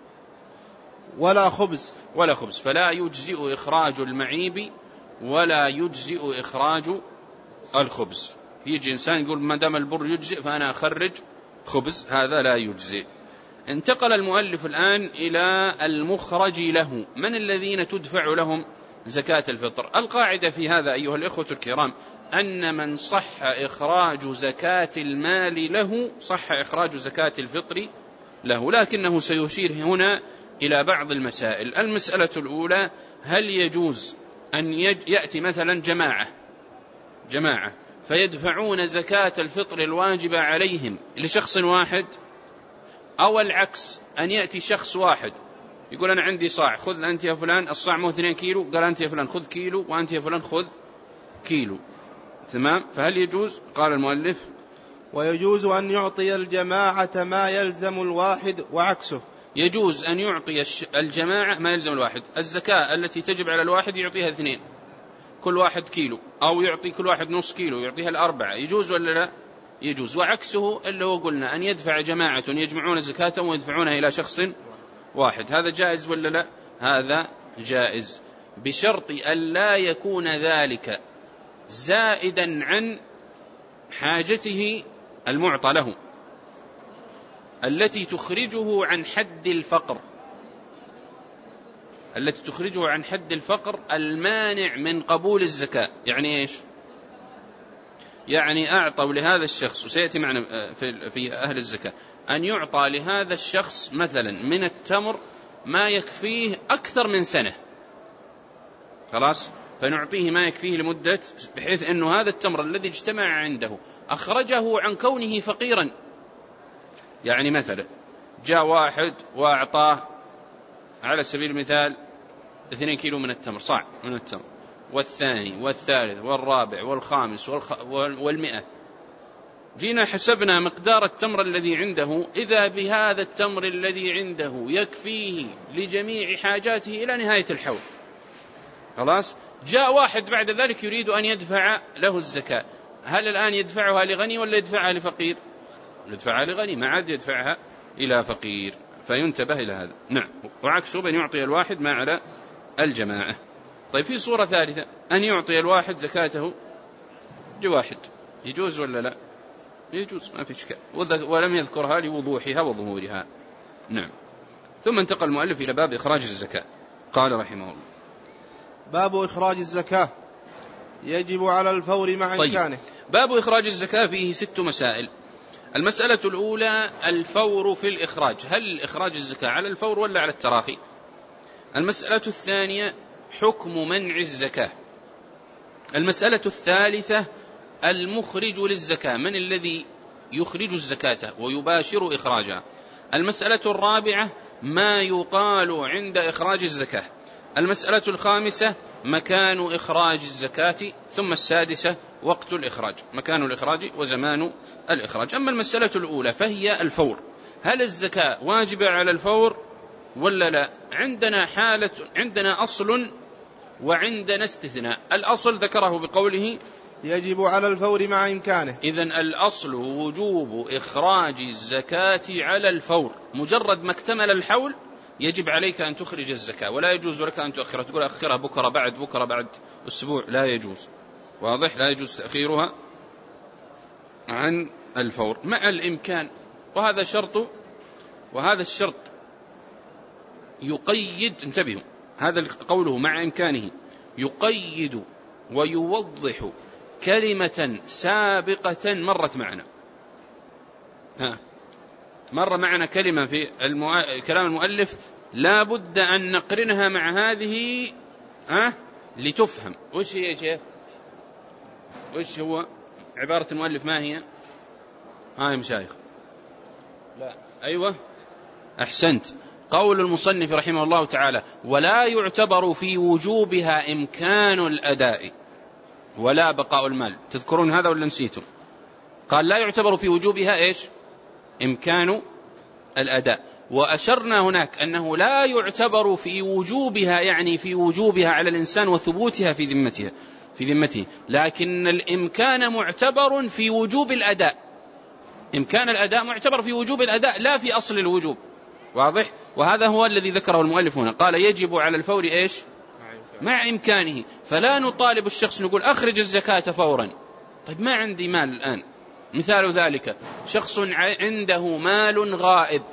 ولا خبز. ولا خبز، فلا يجزئ إخراج المعيب ولا يجزئ إخراج الخبز. يجي إنسان يقول ما دام البر يجزئ فأنا أخرج خبز، هذا لا يجزئ. انتقل المؤلف الآن إلى المخرج له. من الذين تدفع لهم زكاة الفطر؟ القاعدة في هذا أيها الإخوة الكرام أن من صح إخراج زكاة المال له صح إخراج زكاة الفطر له، لكنه سيشير هنا إلى بعض المسائل. المسألة الأولى: هل يجوز أن يأتي مثلا جماعة فيدفعون زكاة الفطر الواجبة عليهم لشخص واحد، أو العكس، أن يأتي شخص واحد يقول أنا عندي صاع، خذ أنت يا فلان الصاع مو 2 كيلو، قال أنت يا فلان خذ كيلو، وأنت يا فلان خذ كيلو، تمام. فهل يجوز؟ قال المؤلف: ويجوز أن يعطي الجماعة ما يلزم الواحد وعكسه. يجوز أن يعطي الجماعة ما يلزم الواحد. الزكاة التي تجب على الواحد يعطيها 2، كل واحد كيلو، أو يعطي كل واحد نص كيلو يعطيها 4، يجوز ولا لا؟ يجوز. وعكسه اللي هو قلنا أن يدفع جماعة يجمعون زكاتهم ويدفعونها إلى شخص واحد، هذا جائز ولا لا؟ هذا جائز، بشرط أن لا يكون ذلك زائدا عن حاجته المعطى له التي تخرجه عن حد الفقر، المانع من قبول الزكاة. يعني إيش؟ يعني أعطوا لهذا الشخص، وسيأتي معنا في أهل الزكاة، أن يعطى لهذا الشخص مثلا من التمر ما يكفيه أكثر من سنة، خلاص، فنعطيه ما يكفيه لمدة، بحيث أنه هذا التمر الذي اجتمع عنده أخرجه عن كونه فقيرا. يعني مثلا جاء واحد وأعطاه على سبيل المثال 2 كيلو من التمر، صاع من التمر، والثاني والثالث والرابع والخامس والمئة، جينا حسبنا مقدار التمر الذي عنده، إذا بهذا التمر الذي عنده يكفيه لجميع حاجاته إلى نهاية الحول، خلاص. جاء واحد بعد ذلك يريد أن يدفع له الزكاة، هل الآن يدفعها لغني ولا يدفعها لفقير؟ يدفعها لغني، ما عاد يدفعها إلى فقير، فينتبه إلى هذا، نعم. وعكسه بأن يعطي الواحد ما على الجماعة. طيب، في صورة ثالثة، أن يعطي الواحد زكاته لواحد، يجوز ولا لا؟ يجوز، ما في إشكال، ولم يذكرها لوضوحها وظهورها، نعم. ثم انتقل المؤلف إلى باب إخراج الزكاة. قال رحمه الله: باب إخراج الزكاة يجب على الفور مع إمكانه. باب إخراج الزكاة فيه 6 مسائل. المسألة الأولى: الفور في الإخراج، هل إخراج الزكاة على الفور ولا على التراخي؟ المسألة الثانية: حكم منع الزكاة. المسألة الثالثة: المخرج للزكاة، من الذي يخرج الزكاة ويباشر إخراجها. المسألة الرابعة ما يقال عند إخراج الزكاة. المسألة الخامسة مكان إخراج الزكاة. ثم السادسة وقت الإخراج، مكان الإخراج وزمان الإخراج. أما المسألة الأولى فهي الفور، هل الزكاة واجبة على الفور ولا لا؟ عندنا أصل وعندنا استثناء. الأصل ذكره بقوله يجب على الفور مع إمكانه. إذن الأصل وجوب إخراج الزكاة على الفور، مجرد ما اكتمل الحول يجب عليك أن تخرج الزكاة، ولا يجوز لك أن تؤخرها، تقول أخرها بكرة بعد أسبوع، لا يجوز. واضح؟ لا يجوز تأخيرها عن الفور مع الإمكان. وهذا شرط، وهذا الشرط يقيد، انتبهوا، هذا قوله مع إمكانه يقيد ويوضح كلمة سابقة مرت معنا. مر معنا كلمة في كلام المؤلف لا بد أن نقرنها مع هذه لتفهم. وش هي يا شيخ؟ وش هو عبارة المؤلف؟ ما هي؟ يا مشايخ؟ لا، أيوة، أحسنت. قول المصنف رحمه الله تعالى ولا يعتبر في وجوبها إمكان الأداء ولا بقاء المال. تذكرون هذا ولا نسيتم؟ قال لا يعتبر في وجوبها إيش؟ إمكان الأداء. وأشرنا هناك أنه لا يعتبر في وجوبها، يعني في وجوبها على الإنسان وثبوتها في ذمته، لكن الإمكان معتبر في وجوب الأداء. إمكان الأداء معتبر في وجوب الأداء لا في أصل الوجوب. واضح؟ وهذا هو الذي ذكره المؤلف هنا، قال يجب على الفور إيش؟ مع إمكانه. فلا نطالب الشخص نقول أخرج الزكاة فورا. طيب ما عندي مال الآن. مثال ذلك شخص عنده مال غائب،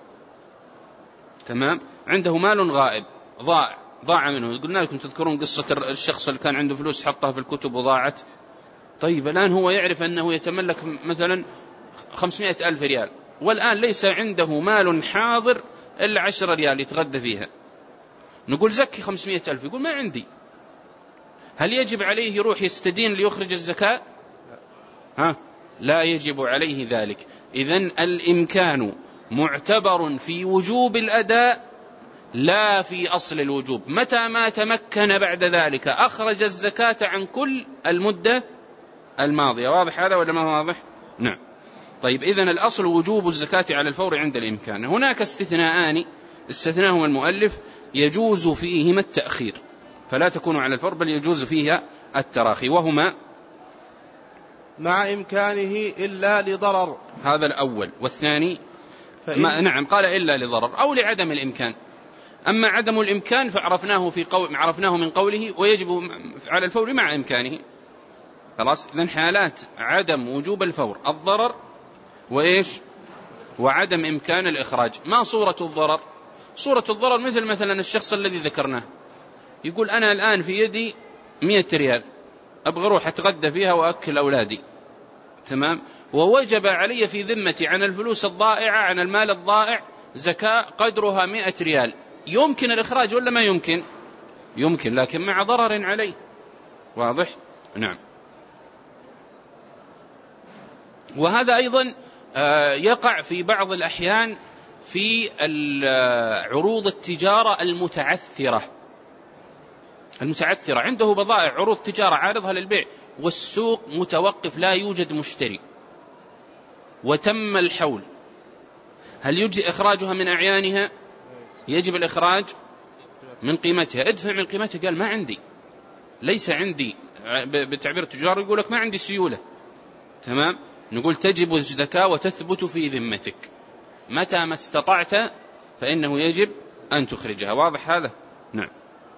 تمام، عنده مال غائب ضاع منه. قلنا لكم تذكرون قصة الشخص اللي كان عنده فلوس حطها في الكتب وضاعت. طيب الآن هو يعرف أنه يتملك مثلا 500,000 ريال، والآن ليس عنده مال حاضر إلا 10 ريال يتغدى فيها. نقول زكي 500,000، يقول ما عندي. هل يجب عليه يروح يستدين ليخرج الزكاة؟ لا يجب عليه ذلك. إذن الإمكان معتبر في وجوب الأداء لا في أصل الوجوب. متى ما تمكن بعد ذلك أخرج الزكاة عن كل المدة الماضية. واضح هذا ولا ما هو واضح؟ نعم. طيب إذن الأصل وجوب الزكاة على الفور عند الإمكان. هناك استثناءان استثناهما المؤلف يجوز فيهما التأخير، فلا تكون على الفور بل يجوز فيها التراخي، وهما مع إمكانه إلا لضرر، هذا الأول. والثاني نعم قال إلا لضرر أو لعدم الإمكان. أما عدم الإمكان عرفناه من قوله ويجب على الفور مع إمكانه. خلاص. إذن حالات عدم وجوب الفور الضرر وإيش؟ وعدم إمكان الإخراج. ما صورة الضرر؟ صورة الضرر مثلا الشخص الذي ذكرناه يقول أنا الآن في يدي 100 ريال أبغى أروح أتغدى فيها وأكل أولادي، تمام، ووجب علي في ذمتي عن الفلوس الضائعة، عن المال الضائع، زكاة قدرها 100 ريال. يمكن الإخراج ولا ما يمكن؟ يمكن، لكن مع ضرر عليه. واضح؟ نعم. وهذا أيضا يقع في بعض الأحيان في عروض التجارة المتعثرة. عنده بضائع عروض تجارة عارضها للبيع والسوق متوقف لا يوجد مشتري وتم الحول، هل يجزي إخراجها من أعيانها؟ يجب الإخراج من قيمتها. ادفع من قيمتها. قال ما عندي، ليس عندي، بالتعبير التجاري يقول لك ما عندي سيولة، تمام، نقول تجب الزكاة وتثبت في ذمتك متى ما استطعت فإنه يجب أن تخرجها. واضح هذا؟ نعم.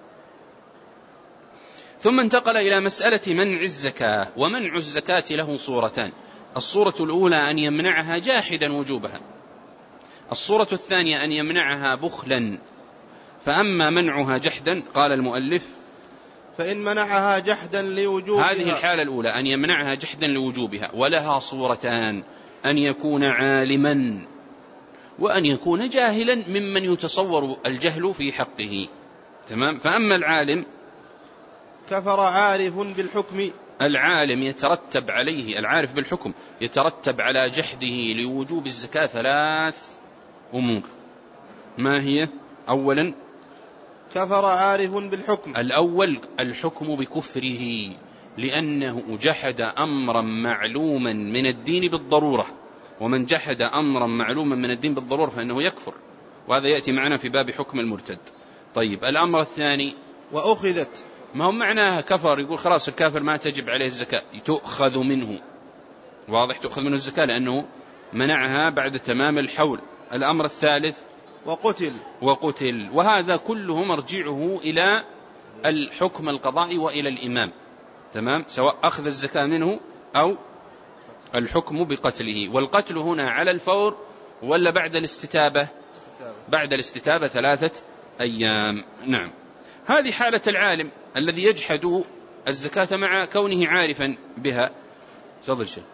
ثم انتقل إلى مسألة منع الزكاة. ومنع الزكاة له صورتان. الصورة الأولى أن يمنعها جاحدا وجوبها، الصورة الثانية أن يمنعها بخلا. فأما منعها جحدا قال المؤلف فإن منعها جحدا لوجوبها، هذه الحالة الأولى أن يمنعها جحدا لوجوبها، ولها صورتان: أن يكون عالما وأن يكون جاهلا ممن يتصور الجهل في حقه، تمام. فأما العالم كفر عارف بالحكم، العالم يترتب عليه، العارف بالحكم يترتب على جحده لوجوب الزكاة 3 أمور. ما هي؟ أولا كفر عارف بالحكم. الأول الحكم بكفره، لأنه جحد أمرا معلوما من الدين بالضرورة، ومن جحد أمرا معلوما من الدين بالضرورة فإنه يكفر، وهذا يأتي معنا في باب حكم المرتد. طيب الأمر الثاني وأخذت، ما هو معناها كفر يقول خلاص الكافر ما تجب عليه الزكاة، تؤخذ منه، واضح، تؤخذ منه الزكاة لأنه منعها بعد تمام الحول. الأمر الثالث وقتل، وهذا كله مرجعه إلى الحكم القضائي وإلى الإمام، تمام، سواء أخذ الزكاة منه أو الحكم بقتله. والقتل هنا على الفور ولا بعد الاستتابة؟ بعد الاستتابة 3 أيام. نعم. هذه حالة العالم الذي يجحد الزكاة مع كونه عارفا بها. تفضل شيء.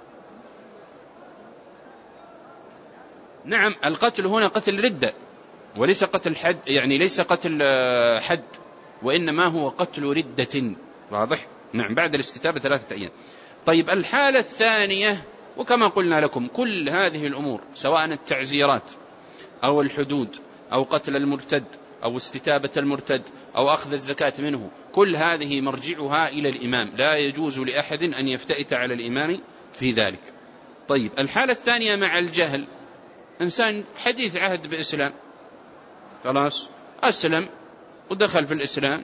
نعم، القتل هنا قتل ردة وليس قتل حد، يعني ليس قتل حد، وإنما هو قتل ردة، واضح. نعم، بعد الاستتابة 3 أيام. طيب الحالة الثانية، وكما قلنا لكم كل هذه الأمور سواء التعزيرات أو الحدود أو قتل المرتد أو استتابة المرتد أو أخذ الزكاة منه، كل هذه مرجعها إلى الإمام، لا يجوز لأحد أن يفتئت على الإمام في ذلك. طيب الحالة الثانية مع الجهل، إنسان حديث عهد بإسلام، خلاص أسلم ودخل في الإسلام،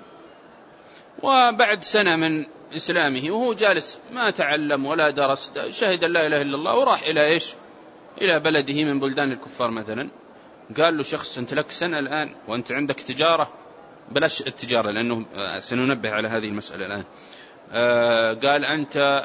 وبعد سنة من إسلامه وهو جالس ما تعلم ولا درس، شهد لا إله إلا الله وراح إلى إيش؟ إلى بلده من بلدان الكفار مثلا، قال له شخص أنت لك سنة الآن وأنت عندك تجارة، بلاش التجارة لأنه سننبه على هذه المسألة الآن، قال أنت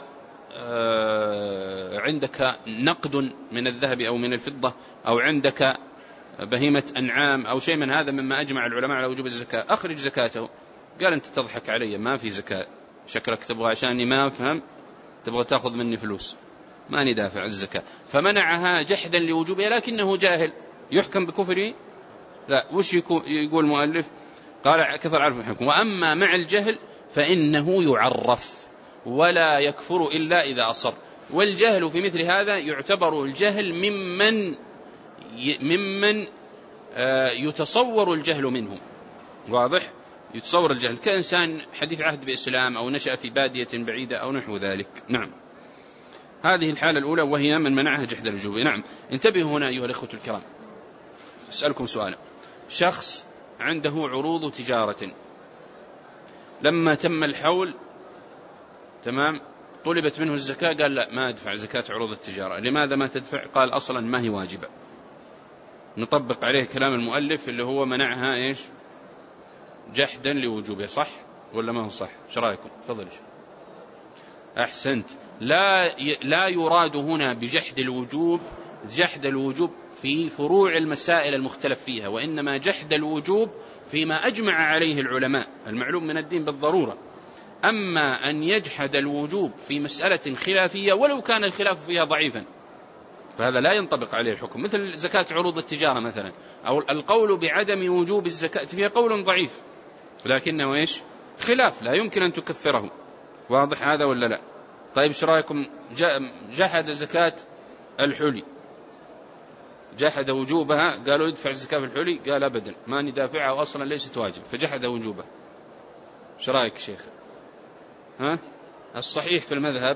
عندك نقد من الذهب أو من الفضة أو عندك بهيمة أنعام أو شيء من هذا مما أجمع العلماء على وجوب الزكاة، أخرج زكاته. قال أنت تضحك علي، ما في زكاة، شكلك تبغى عشاني ما أفهم تبغى تأخذ مني فلوس، ماني دافع الزكاة، فمنعها جحدا لوجوبها، لكنه جاهل يحكم بكفره؟ لا. وش يقول المؤلف؟ قال كفر عارف الحكم. وأما مع الجهل فإنه يعرف ولا يكفر إلا إذا أصر. والجهل في مثل هذا يعتبر الجهل ممن يتصور الجهل منهم، واضح، يتصور الجهل كإنسان حديث عهد بإسلام أو نشأ في بادية بعيدة أو نحو ذلك. نعم، هذه الحالة الأولى وهي من منعها جحد الوجوب. نعم، انتبهوا هنا أيها الإخوة الكرام، أسألكم سؤالا. شخص عنده عروض تجارة، لما تم الحول تمام طلبت منه الزكاة، قال لا ما أدفع زكاة عروض التجارة. لماذا ما تدفع؟ قال أصلا ما هي واجبة. نطبق عليه كلام المؤلف اللي هو منعها إيش؟ جحدا لوجوبه. صح ولا ما هو صح؟ ايش رايكم؟ تفضل. أحسنت. لا يراد هنا بجحد الوجوب جحد الوجوب في فروع المسائل المختلف فيها، وإنما جحد الوجوب فيما أجمع عليه العلماء المعلوم من الدين بالضرورة. أما أن يجحد الوجوب في مسألة خلافية ولو كان الخلاف فيها ضعيفا فهذا لا ينطبق عليه الحكم، مثل زكاة عروض التجارة مثلا، أو القول بعدم وجوب الزكاة فيها قول ضعيف لكنه إيش؟ خلاف لا يمكن أن تكفره. واضح هذا ولا لا؟ طيب ايش رايكم؟ جحد زكاة الحلي، جحد وجوبها، قالوا يدفع الزكاة في الحلي، قال أبدا ماني دافعها وأصلا ليست واجب، فجحد وجوبها. ايش رايك شيخ؟ الصحيح في المذهب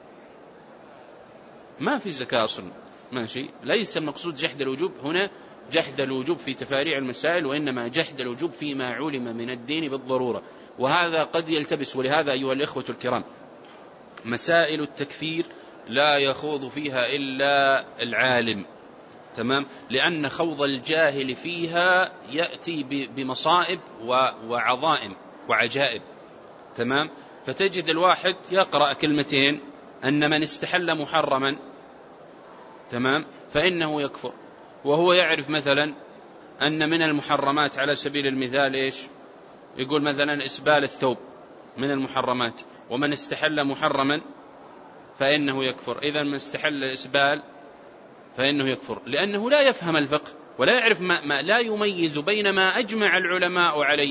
ما في زكاة أصلا، ماشي. ليس المقصود جحد الوجوب هنا جحد الوجوب في تفاريع المسائل، وإنما جحد الوجوب فيما علم من الدين بالضرورة، وهذا قد يلتبس. ولهذا أيها الإخوة الكرام مسائل التكفير لا يخوض فيها إلا العالم، تمام، لأن خوض الجاهل فيها يأتي بمصائب وعظائم وعجائب، تمام. فتجد الواحد يقرأ كلمتين أن من استحل محرما، تمام، فإنه يكفر، وهو يعرف مثلا أن من المحرمات على سبيل المثال إيش؟ يقول مثلا إسبال الثوب من المحرمات، ومن استحل محرما فإنه يكفر. إذا من استحل الإسبال فإنه يكفر، لأنه لا يفهم الفقه ولا يعرف ما لا يميز بين ما أجمع العلماء عليه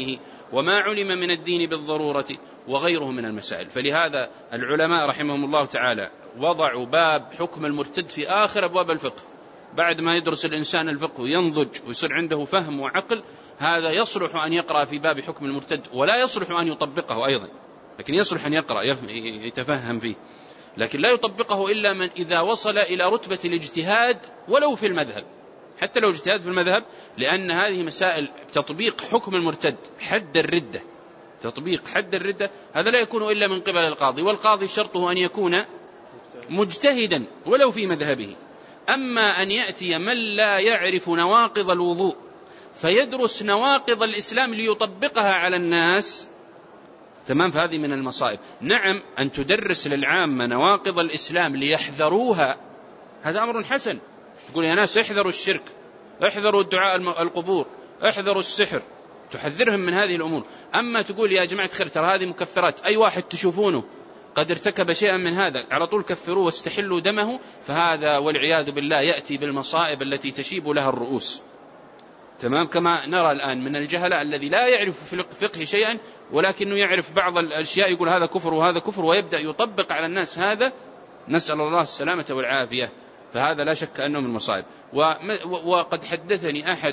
وما علم من الدين بالضرورة وغيره من المسائل. فلهذا العلماء رحمهم الله تعالى وضعوا باب حكم المرتد في آخر أبواب الفقه. بعد ما يدرس الإنسان الفقه وينضج ويصير عنده فهم وعقل، هذا يصلح أن يقرأ في باب حكم المرتد، ولا يصلح أن يطبقه أيضا، لكن يصلح أن يقرأ يتفهم فيه، لكن لا يطبقه إلا من إذا وصل إلى رتبة الاجتهاد ولو في المذهب، حتى لو اجتهاد في المذهب، لأن هذه مسائل تطبيق حكم المرتد، حد الردة، تطبيق حد الردة، هذا لا يكون إلا من قبل القاضي، والقاضي شرطه أن يكون مجتهدا ولو في مذهبه. أما أن يأتي من لا يعرف نواقض الوضوء فيدرس نواقض الإسلام ليطبقها على الناس، تمام، فهذه من المصائب. نعم، أن تدرس للعامة نواقض الإسلام ليحذروها، هذا أمر حسن. تقول يا ناس احذروا الشرك، احذروا الدعاء القبور، احذروا السحر، تحذرهم من هذه الأمور. أما تقول يا جماعة خير ترى هذه مكفرات، أي واحد تشوفونه قد ارتكب شيئا من هذا على طول كفروه واستحلوا دمه، فهذا والعياذ بالله يأتي بالمصائب التي تشيب لها الرؤوس، تمام. كما نرى الآن من الجهلاء الذي لا يعرف في الفقه شيئا ولكنه يعرف بعض الأشياء، يقول هذا كفر وهذا كفر، ويبدأ يطبق على الناس هذا، نسأل الله السلامة والعافية. فهذا لا شك أنه من المصائب. وقد حدثني أحد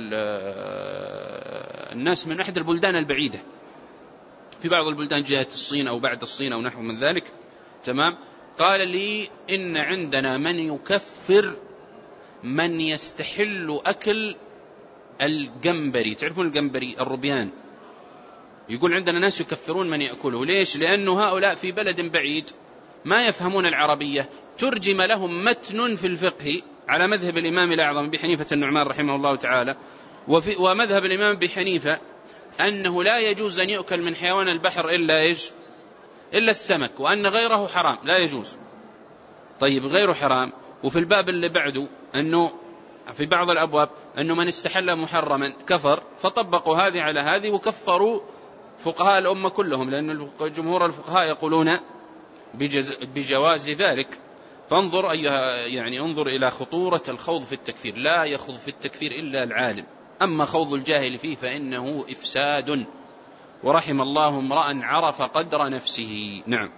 الناس من أحد البلدان البعيدة، في بعض البلدان جهة الصين أو بعد الصين أو نحو من ذلك، تمام، قال لي إن عندنا من يكفر من يستحل أكل الجمبري، تعرفون الجمبري الروبيان، يقول عندنا ناس يكفرون من يأكله. ليش؟ لأنه هؤلاء في بلد بعيد ما يفهمون العربية، ترجم لهم متن في الفقه على مذهب الإمام الأعظم أبي حنيفة النعمان رحمه الله تعالى، ومذهب الإمام أبي حنيفة أنه لا يجوز أن يؤكل من حيوان البحر إلا السمك، وأن غيره حرام لا يجوز. طيب غيره حرام، وفي الباب اللي بعده أنه في بعض الأبواب أنه من استحل محرما كفر، فطبقوا هذه على هذه وكفروا فقهاء الأمة كلهم، لأن جمهور الفقهاء يقولون بجواز ذلك. فانظر يعني انظر إلى خطورة الخوض في التكفير، لا يخوض في التكفير إلا العالم، أما خوض الجاهل فيه فإنه إفساد، ورحم الله امرأ عرف قدر نفسه. نعم،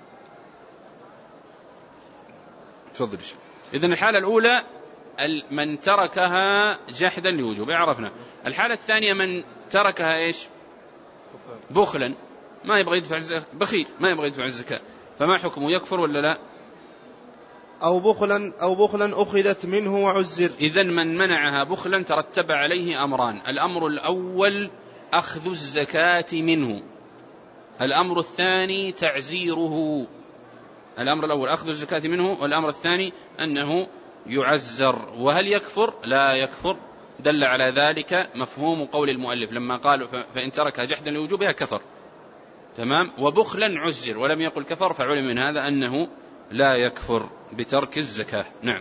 تفضل. إذن الحالة الأولى من تركها جحدا لوجوب، عرفنا. الحالة الثانية من تركها إيش؟ بخلا، ما يبغى يدفع الزكاة، بخيل ما يبغى يدفع الزكاة، فما حكمه؟ يكفر ولا لا؟ أو بخلا أخذت منه وعزر. إذن من منعها بخلا ترتب عليه أمران: الأمر الأول أخذ الزكاة منه، الأمر الثاني تعزيره. الأمر الأول أخذ الزكاة منه، والأمر الثاني أنه يعزر. وهل يكفر؟ لا يكفر. دل على ذلك مفهوم قول المؤلف لما قال فإن تركها جحدا لوجوبها كفر، تمام. وبخلا عزر، ولم يقل كفر، فعلم من هذا أنه لا يكفر بترك الزكاة. نعم.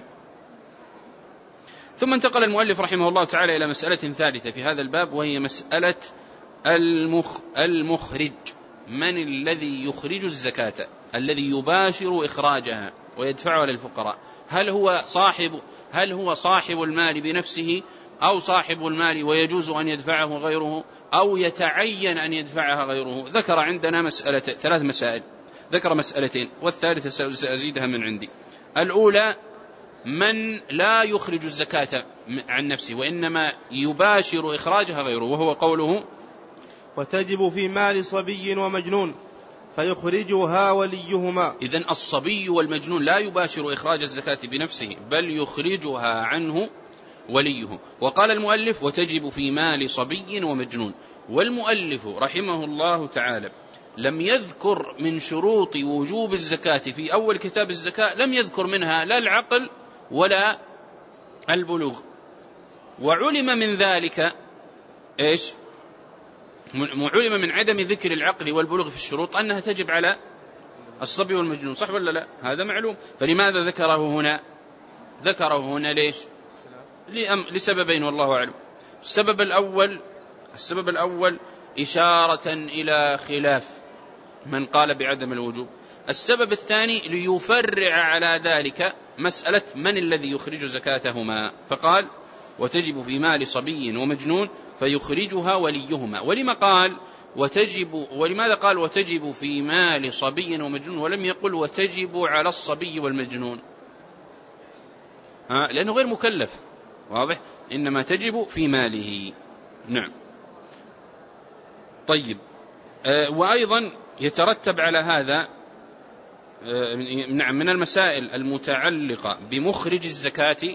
ثم انتقل المؤلف رحمه الله تعالى إلى مسألة ثالثة في هذا الباب، وهي مسألة المخرج. من الذي يخرج الزكاة، الذي يباشر إخراجها ويدفعها للفقراء؟ هل هو صاحب المال بنفسه، أو صاحب المال ويجوز أن يدفعه غيره، أو يتعين أن يدفعها غيره؟ ذكر عندنا ثلاث مسائل، ذكر مسألتين والثالثة سأزيدها من عندي. الأولى من لا يخرج الزكاة عن نفسه وإنما يباشر إخراجها غيره، وهو قوله وتجب في مال صبي ومجنون فيخرجها وليهما. إذن الصبي والمجنون لا يباشر إخراج الزكاة بنفسه، بل يخرجها عنه وليه. وقال المؤلف وتجب في مال صبي ومجنون. والمؤلف رحمه الله تعالى لم يذكر من شروط وجوب الزكاة في أول كتاب الزكاة، لم يذكر منها لا العقل ولا البلوغ، وعلم من ذلك إيش؟ علم من عدم ذكر العقل والبلوغ في الشروط أنها تجب على الصبي والمجنون، صح ولا لا؟ هذا معلوم. فلماذا ذكره هنا؟ ذكره هنا ليش؟ لسببين والله أعلم. السبب الأول إشارة إلى خلاف من قال بعدم الوجوب. السبب الثاني ليفرع على ذلك مسألة من الذي يخرج زكاتهما، فقال وتجب في مال صبي ومجنون فيخرجها وليهما. ولماذا قال وتجب في مال صبي ومجنون ولم يقل وتجب على الصبي والمجنون؟ لأنه غير مكلف، واضح، إنما تجب في ماله. نعم. طيب، وأيضا يترتب على هذا من المسائل المتعلقة بمخرج الزكاة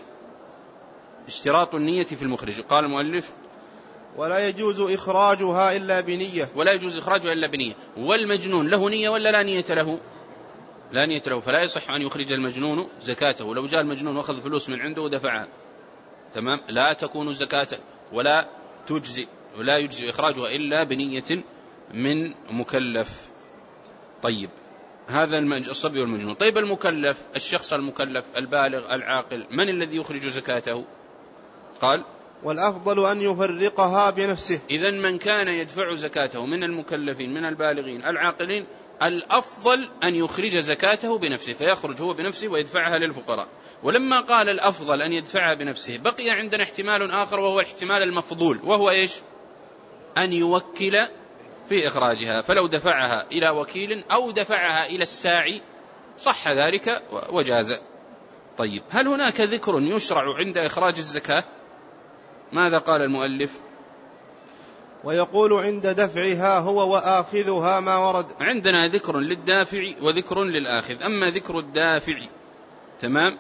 اشتراط النية في المخرج. قال المؤلف ولا يجوز إخراجها إلا بنية. ولا يجوز إخراجها إلا بنية. والمجنون له نية ولا لا نية له؟ لا نية له، فلا يصح أن يخرج المجنون زكاته. لو جاء المجنون وأخذ فلوس من عنده ودفعها، تمام، لا تكون زكاة ولا يجزئ إخراجها إلا بنية من مكلف. طيب، هذا الصبي والمجنون. طيب، المكلف، الشخص المكلف البالغ العاقل، من الذي يخرج زكاته؟ قال والأفضل أن يفرقها بنفسه. إذن من كان يدفع زكاته من المكلفين من البالغين العاقلين الأفضل أن يخرج زكاته بنفسه، فيخرج هو بنفسه ويدفعها للفقراء. ولما قال الأفضل أن يدفعها بنفسه بقي عندنا احتمال آخر، وهو الاحتمال المفضول، وهو إيش؟ أن يوكل في إخراجها، فلو دفعها إلى وكيل أو دفعها إلى الساعي صح ذلك وجاز. طيب، هل هناك ذكر يشرع عند إخراج الزكاة؟ ماذا قال المؤلف؟ ويقول عند دفعها هو وآخذها ما ورد. عندنا ذكر للدافع وذكر للآخذ. أما ذكر الدافع، تمام،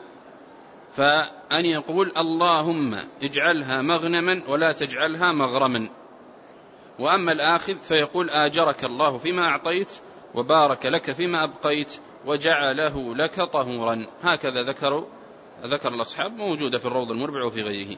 فأن يقول اللهم اجعلها مغنما ولا تجعلها مغرما. وأما الآخذ فيقول آجرك الله فيما أعطيت وبارك لك فيما أبقيت وجعله لك طهورا. هكذا ذكر الأصحاب، موجودة في الروض المربع وفي غيره.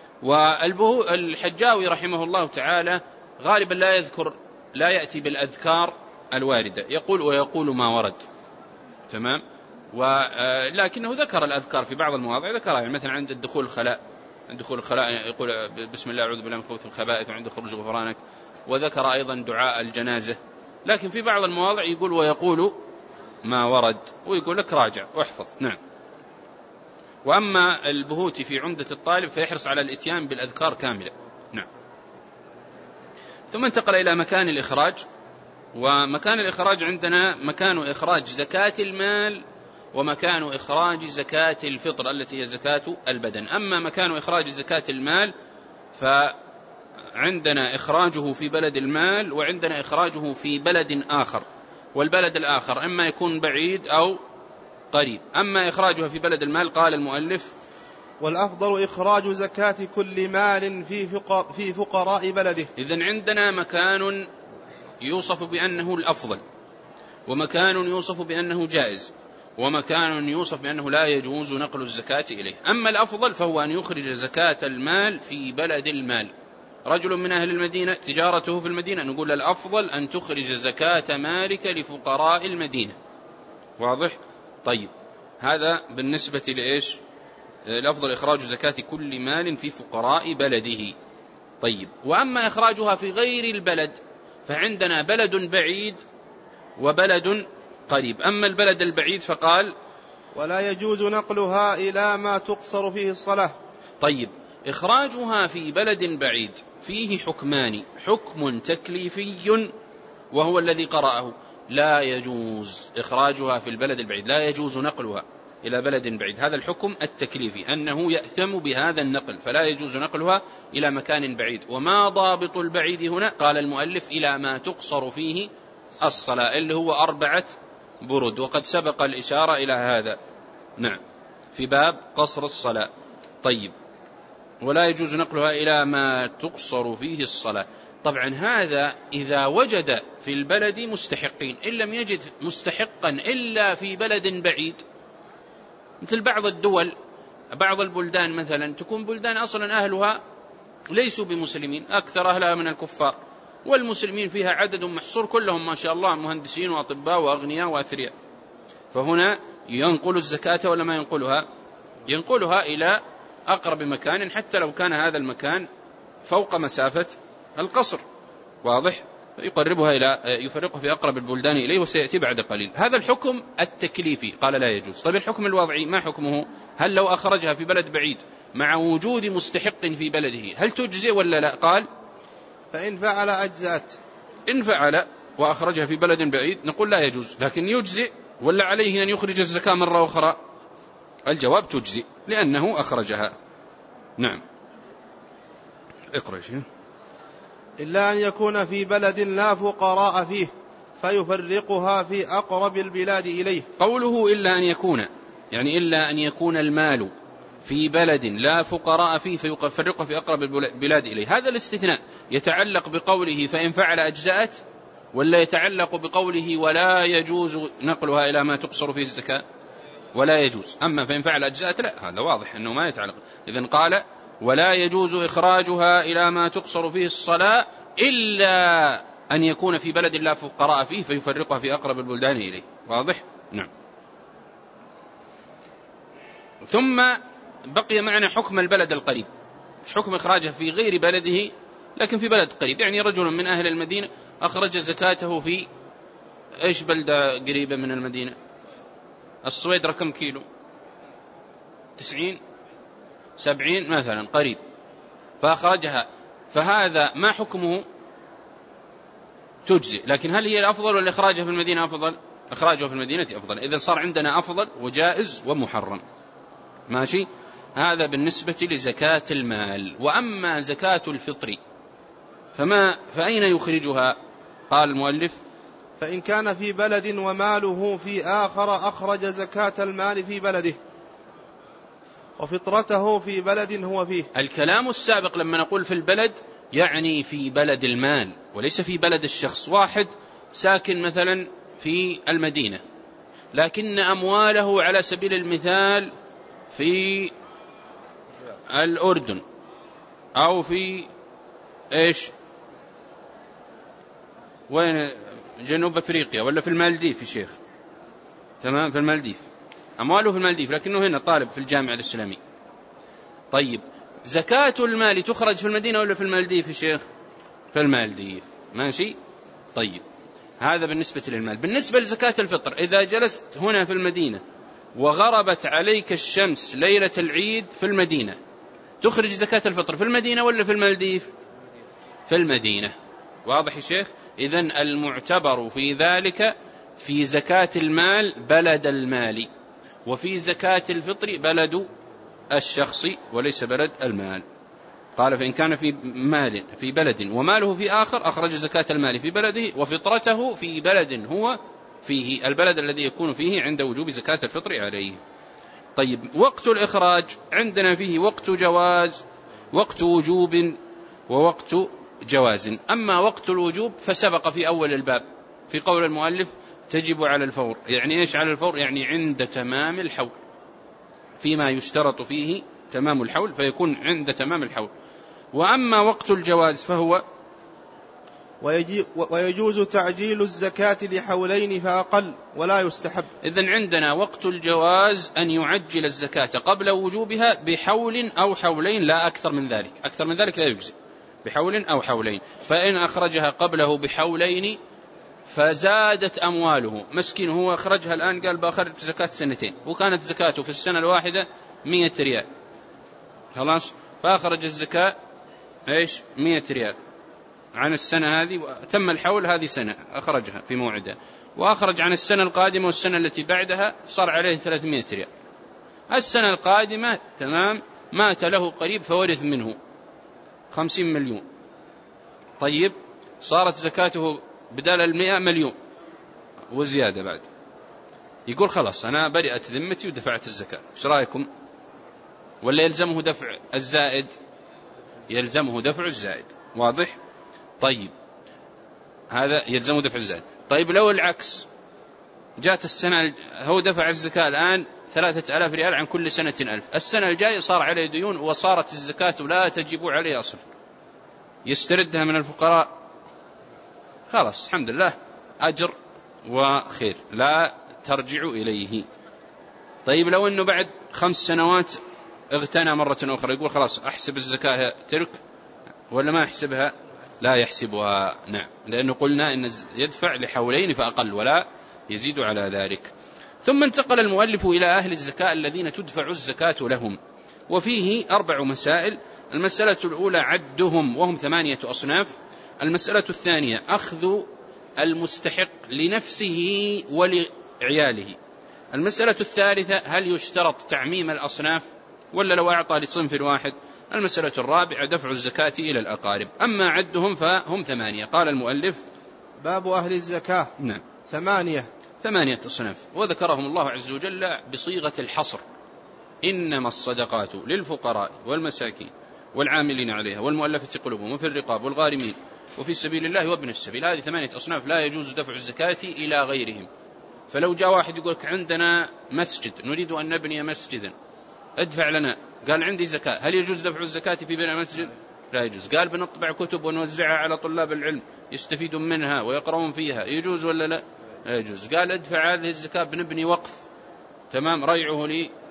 والحجاوي رحمه الله تعالى غالبا لا يأتي بالأذكار الواردة، ويقول ما ورد، تمام، ولكنه ذكر الأذكار في بعض المواضع، ذكرها يعني مثلا عند الدخول الخلاء يقول بسم الله أعوذ بالله من خبث الخبائث، وعند خروج غفرانك، وذكر أيضا دعاء الجنازة. لكن في بعض المواضع يقول ويقول ما ورد، ويقول لك راجع واحفظ. نعم. وأما البهوتي في عمدة الطالب فيحرص على الاتيان بالأذكار كاملة. نعم. ثم انتقل إلى مكان الإخراج. ومكان الإخراج عندنا مكان إخراج زكاة المال ومكان إخراج زكاة الفطر التي هي زكاة البدن. أما مكان إخراج زكاة المال فعندنا إخراجه في بلد المال، وعندنا إخراجه في بلد آخر، والبلد الآخر إما يكون بعيد أو قريب. أما إخراجها في بلد المال قال المؤلف والأفضل إخراج زكاة كل مال في فقراء بلده. إذن عندنا مكان يوصف بأنه الأفضل، ومكان يوصف بأنه جائز، ومكان يوصف بأنه لا يجوز نقل الزكاة إليه. أما الأفضل فهو أن يخرج زكاة المال في بلد المال. رجل من أهل المدينة تجارته في المدينة، نقول الأفضل أن تخرج زكاة مالك لفقراء المدينة. واضح؟ طيب، هذا بالنسبة لإيش؟ الأفضل إخراج زكاة كل مال في فقراء بلده. طيب، وأما إخراجها في غير البلد فعندنا بلد بعيد وبلد قريب. أما البلد البعيد فقال ولا يجوز نقلها إلى ما تقصر فيه الصلاة. طيب، إخراجها في بلد بعيد فيه حكمان: حكم تكليفي وهو الذي قرأه، لا يجوز إخراجها في البلد البعيد، لا يجوز نقلها إلى بلد بعيد. هذا الحكم التكليفي أنه يأثم بهذا النقل، فلا يجوز نقلها إلى مكان بعيد. وما ضابط البعيد هنا؟ قال المؤلف إلى ما تقصر فيه الصلاة، اللي هو 4 برد، وقد سبق الإشارة إلى هذا، نعم، في باب قصر الصلاة. طيب، ولا يجوز نقلها إلى ما تقصر فيه الصلاة. طبعا هذا إذا وجد في البلد مستحقين، إن لم يجد مستحقا إلا في بلد بعيد، مثل بعض الدول، بعض البلدان مثلا تكون بلدان أصلا أهلها ليسوا بمسلمين، أكثر أهلها من الكفار، والمسلمين فيها عدد محصور، كلهم ما شاء الله مهندسين وأطباء وأغنياء وأثرياء. فهنا ينقل الزكاة ولا ما ينقلها؟ ينقلها إلى أقرب مكان، حتى لو كان هذا المكان فوق مسافة القصر. واضح؟ يفرقها في أقرب البلدان إليه، وسيأتي بعد قليل. هذا الحكم التكليفي قال لا يجوز. طيب، الحكم الوضعي ما حكمه؟ هل لو أخرجها في بلد بعيد مع وجود مستحق في بلده هل تجزئ ولا لا؟ قال فإن فعل أجزأت. إن فعل وأخرجها في بلد بعيد نقول لا يجوز، لكن يجزئ ولا عليه أن يخرج الزكاة مرة أخرى؟ الجواب تجزئ لأنه أخرجها. نعم. اقرأ شيء. إلا أن يكون في بلد لا فقراء فيه فيفرقها في أقرب البلاد إليه. قوله إلا أن يكون يعني إلا أن يكون المال في بلد لا فقراء فيه فيفرقها في أقرب البلاد إليه، هذا الاستثناء يتعلق بقوله فإن فعل أجزأت ولا يتعلق بقوله ولا يجوز نقلها إلى ما تقصر فيه الزكاة؟ ولا يجوز. أما فإن فعل أجزأت لا، هذا واضح أنه ما يتعلق. إذن قال ولا يجوز إخراجها إلى ما تقصر فيه الصلاة إلا أن يكون في بلد لا فقراء فيه فيفرقها في أقرب البلدان إليه. واضح؟ نعم. ثم بقي معنا حكم البلد القريب. مش حكم إخراجه في غير بلده لكن في بلد قريب، يعني رجل من أهل المدينة أخرج زكاته في إيش بلدة قريبة من المدينة؟ الصويد رقم كيلو 90 70 مثلا قريب، فأخرجها، فهذا ما حكمه؟ تجزئ. لكن هل هي الأفضل ولا إخراجها في المدينة أفضل؟ إخراجه في المدينة أفضل. إذن صار عندنا أفضل وجائز ومحرم. ماشي. هذا بالنسبة لزكاة المال. وأما زكاة الفطر فأين يخرجها؟ قال المؤلف فإن كان في بلد وماله في آخر أخرج زكاة المال في بلده وفطرته في بلد هو فيه. الكلام السابق لما نقول في البلد يعني في بلد المال وليس في بلد الشخص. واحد ساكن مثلا في المدينة لكن أمواله على سبيل المثال في الأردن أو في إيش وين جنوب أفريقيا ولا في المالديف يا شيخ. تمام، في المالديف، أمواله في المالديف لكنه هنا طالب في الجامعة الإسلامية. طيب زكاة المال تخرج في المدينة ولا في المالديف يا شيخ؟ في المالديف. ماشي. طيب هذا بالنسبة للمال. بالنسبة لزكاة الفطر إذا جلست هنا في المدينة وغربت عليك الشمس ليلة العيد في المدينة تخرج زكاة الفطر في المدينة ولا في المالديف؟ في المدينة. واضح يا شيخ؟ إذن المعتبر في ذلك في زكاة المال بلد المال، وفي زكاة الفطر بلد الشخص وليس بلد المال. قال فإن كان في بلد وماله في آخر أخرج زكاة المال في بلده وفطرته في بلد هو فيه، البلد الذي يكون فيه عند وجوب زكاة الفطر عليه. طيب وقت الإخراج عندنا فيه وقت جواز، وقت وجوب، ووقت جواز. أما وقت الوجوب فسبق في أول الباب في قول المؤلف تجب على الفور. يعني إيش على الفور؟ يعني عند تمام الحول، فيما يشترط فيه تمام الحول فيكون عند تمام الحول. وأما وقت الجواز فهو ويجوز تعجيل الزكاة لحولين فأقل ولا يستحب. إذن عندنا وقت الجواز أن يعجل الزكاة قبل وجوبها بحول أو حولين لا أكثر من ذلك. أكثر من ذلك لا يجزي، بحول أو حولين. فإن أخرجها قبله بحولين فزادت أمواله، مسكين هو أخرجها الآن قال بأخرج زكاة سنتين وكانت زكاته في السنة الواحدة 100 ريال، خلاص فأخرج الزكاة إيش 100 ريال عن السنة هذه وتم الحول، هذه سنة أخرجها في موعدها، وأخرج عن السنة القادمة والسنة التي بعدها صار عليه 300 ريال. السنة القادمة تمام مات له قريب فورث منه 50 مليون. طيب صارت زكاته بدال 100 مليون وزيادة بعد. يقول خلاص أنا برئت ذمتي ودفعت الزكاة، إيش رأيكم؟ ولا يلزمه دفع الزائد؟ يلزمه دفع الزائد. واضح؟ طيب هذا يلزمه دفع الزائد. طيب لو العكس، جاءت السنة هو دفع الزكاة الآن 3000 ريال عن كل سنة 1000، السنة الجاية صار عليه ديون وصارت الزكاة لا تجب عليه أصلا، يستردها من الفقراء، خلاص الحمد لله أجر وخير لا ترجع إليه. طيب لو أنه بعد 5 سنوات اغتنى مرة أخرى، يقول خلاص أحسب الزكاة ترك ولا ما أحسبها؟ لا يحسبها. نعم، لأنه قلنا إن يدفع لحولين فأقل ولا يزيد على ذلك. ثم انتقل المؤلف إلى أهل الزكاة الذين تدفع الزكاة لهم. وفيه 4 مسائل. المسألة الأولى عدهم وهم 8 أصناف. المسألة الثانية أخذ المستحق لنفسه ولعياله. المسألة الثالثة هل يشترط تعميم الأصناف ولا لو أعطى لصنف واحد. المسألة الرابعة دفع الزكاة إلى الأقارب. أما عدهم فهم 8. قال المؤلف باب أهل الزكاة. نعم 8 أصناف، وذكرهم الله عز وجل بصيغة الحصر: إنما الصدقات للفقراء والمساكين والعاملين عليها والمؤلفة قلوبهم وفي الرقاب والغارمين وفي سبيل الله وابن السبيل. هذه 8 أصناف لا يجوز دفع الزكاة إلى غيرهم. فلو جاء واحد يقول عندنا مسجد نريد أن نبني مسجدا ادفع لنا، قال عندي زكاة، هل يجوز دفع الزكاة في بناء المسجد؟ لا يجوز. قال بنطبع كتب ونوزعها على طلاب العلم يستفيدون منها ويقرؤون فيها، يجوز ولا لا؟ لا يجوز. قال ادفع هذه الزكاة بنبني وقف تمام ريعه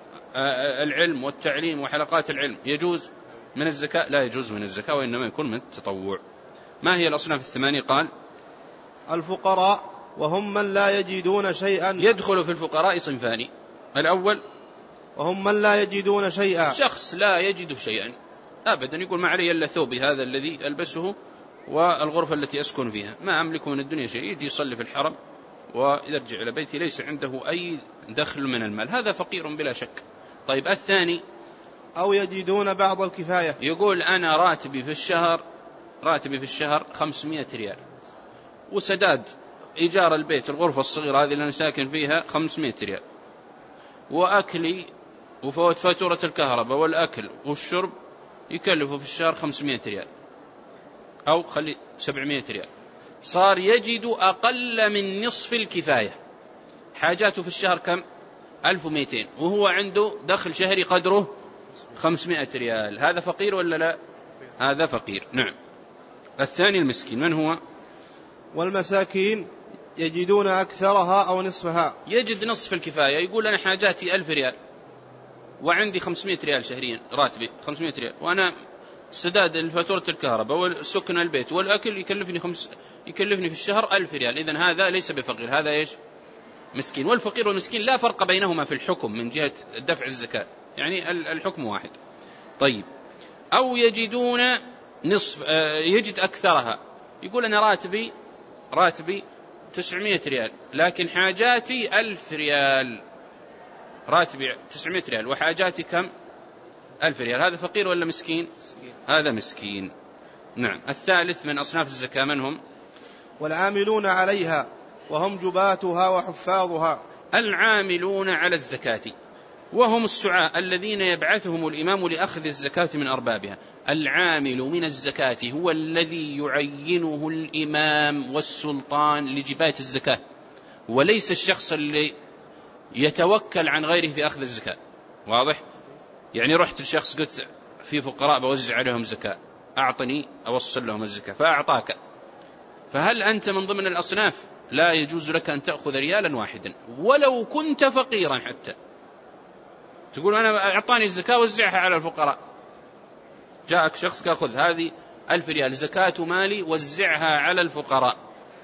للعلم والتعليم وحلقات العلم، يجوز من الزكاة؟ لا يجوز من الزكاة، وإنما يكون من التطوع. ما هي الأصناف 8؟ قال الفقراء وهم من لا يجدون شيئا. يدخل في الفقراء صنفان: الأول وهم من لا يجدون شيئا، شخص لا يجد شيئا أبدا، يقول ما علي إلا ثوبي هذا الذي ألبسه والغرفة التي أسكن فيها، ما أملك من الدنيا شيء، يجي يصلي في الحرم ويرجع إلى بيتي ليس عنده أي دخل من المال، هذا فقير بلا شك. طيب الثاني أو يجدون بعض الكفاية، يقول أنا راتبي في الشهر 500 ريال، وسداد إيجار البيت الغرفة الصغيرة هذه اللي أنا ساكن فيها 500 ريال، وأكلي وفوت فاتورة الكهرباء والأكل والشرب يكلفه في الشهر 500 ريال أو خلي 700 ريال، صار يجد أقل من نصف الكفاية، حاجاته في الشهر كم؟ 1200، وهو عنده دخل شهري قدره 500 ريال. هذا فقير ولا لا؟ هذا فقير. نعم. الثاني المسكين من هو؟ والمساكين يجدون أكثرها أو نصفها، يجد نصف الكفاية، يقول أنا حاجاتي 1000 ريال وعندي 500 ريال شهريا، راتبي 500 ريال، وأنا سداد الفاتورة الكهرباء والسكن البيت والأكل يكلفني في الشهر 1000 ريال. إذن هذا ليس بفقير، هذا إيش؟ مسكين. والفقير والمسكين لا فرق بينهما في الحكم من جهة دفع الزكاة، يعني الحكم واحد. طيب أو يجدون نصف، يجد أكثرها، يقول أنا راتبي 900 ريال لكن حاجاتي 1000 ريال، راتبي 900 ريال وحاجاتي كم؟ 1000 ريال. هذا فقير ولا مسكين؟ هذا مسكين. نعم. الثالث من أصناف الزكاة من هم؟ والعاملون عليها وهم جباتها وحفاظها. العاملون على الزكاة وهم السعاء الذين يبعثهم الإمام لأخذ الزكاة من أربابها. العامل من الزكاة هو الذي يعينه الإمام والسلطان لجباية الزكاة، وليس الشخص اللي يتوكل عن غيره في أخذ الزكاة. واضح؟ يعني رحت لشخص قلت في فقراء بوزع عليهم زكاة، أعطني أوصل لهم الزكاة، فأعطاك، فهل أنت من ضمن الأصناف؟ لا يجوز لك أن تأخذ ريالا واحدا ولو كنت فقيرا، حتى تقول أنا أعطاني الزكاة وزعها على الفقراء. جاءك شخص قال خذ هذه 1000 ريال زكاة مالي وزعها على الفقراء،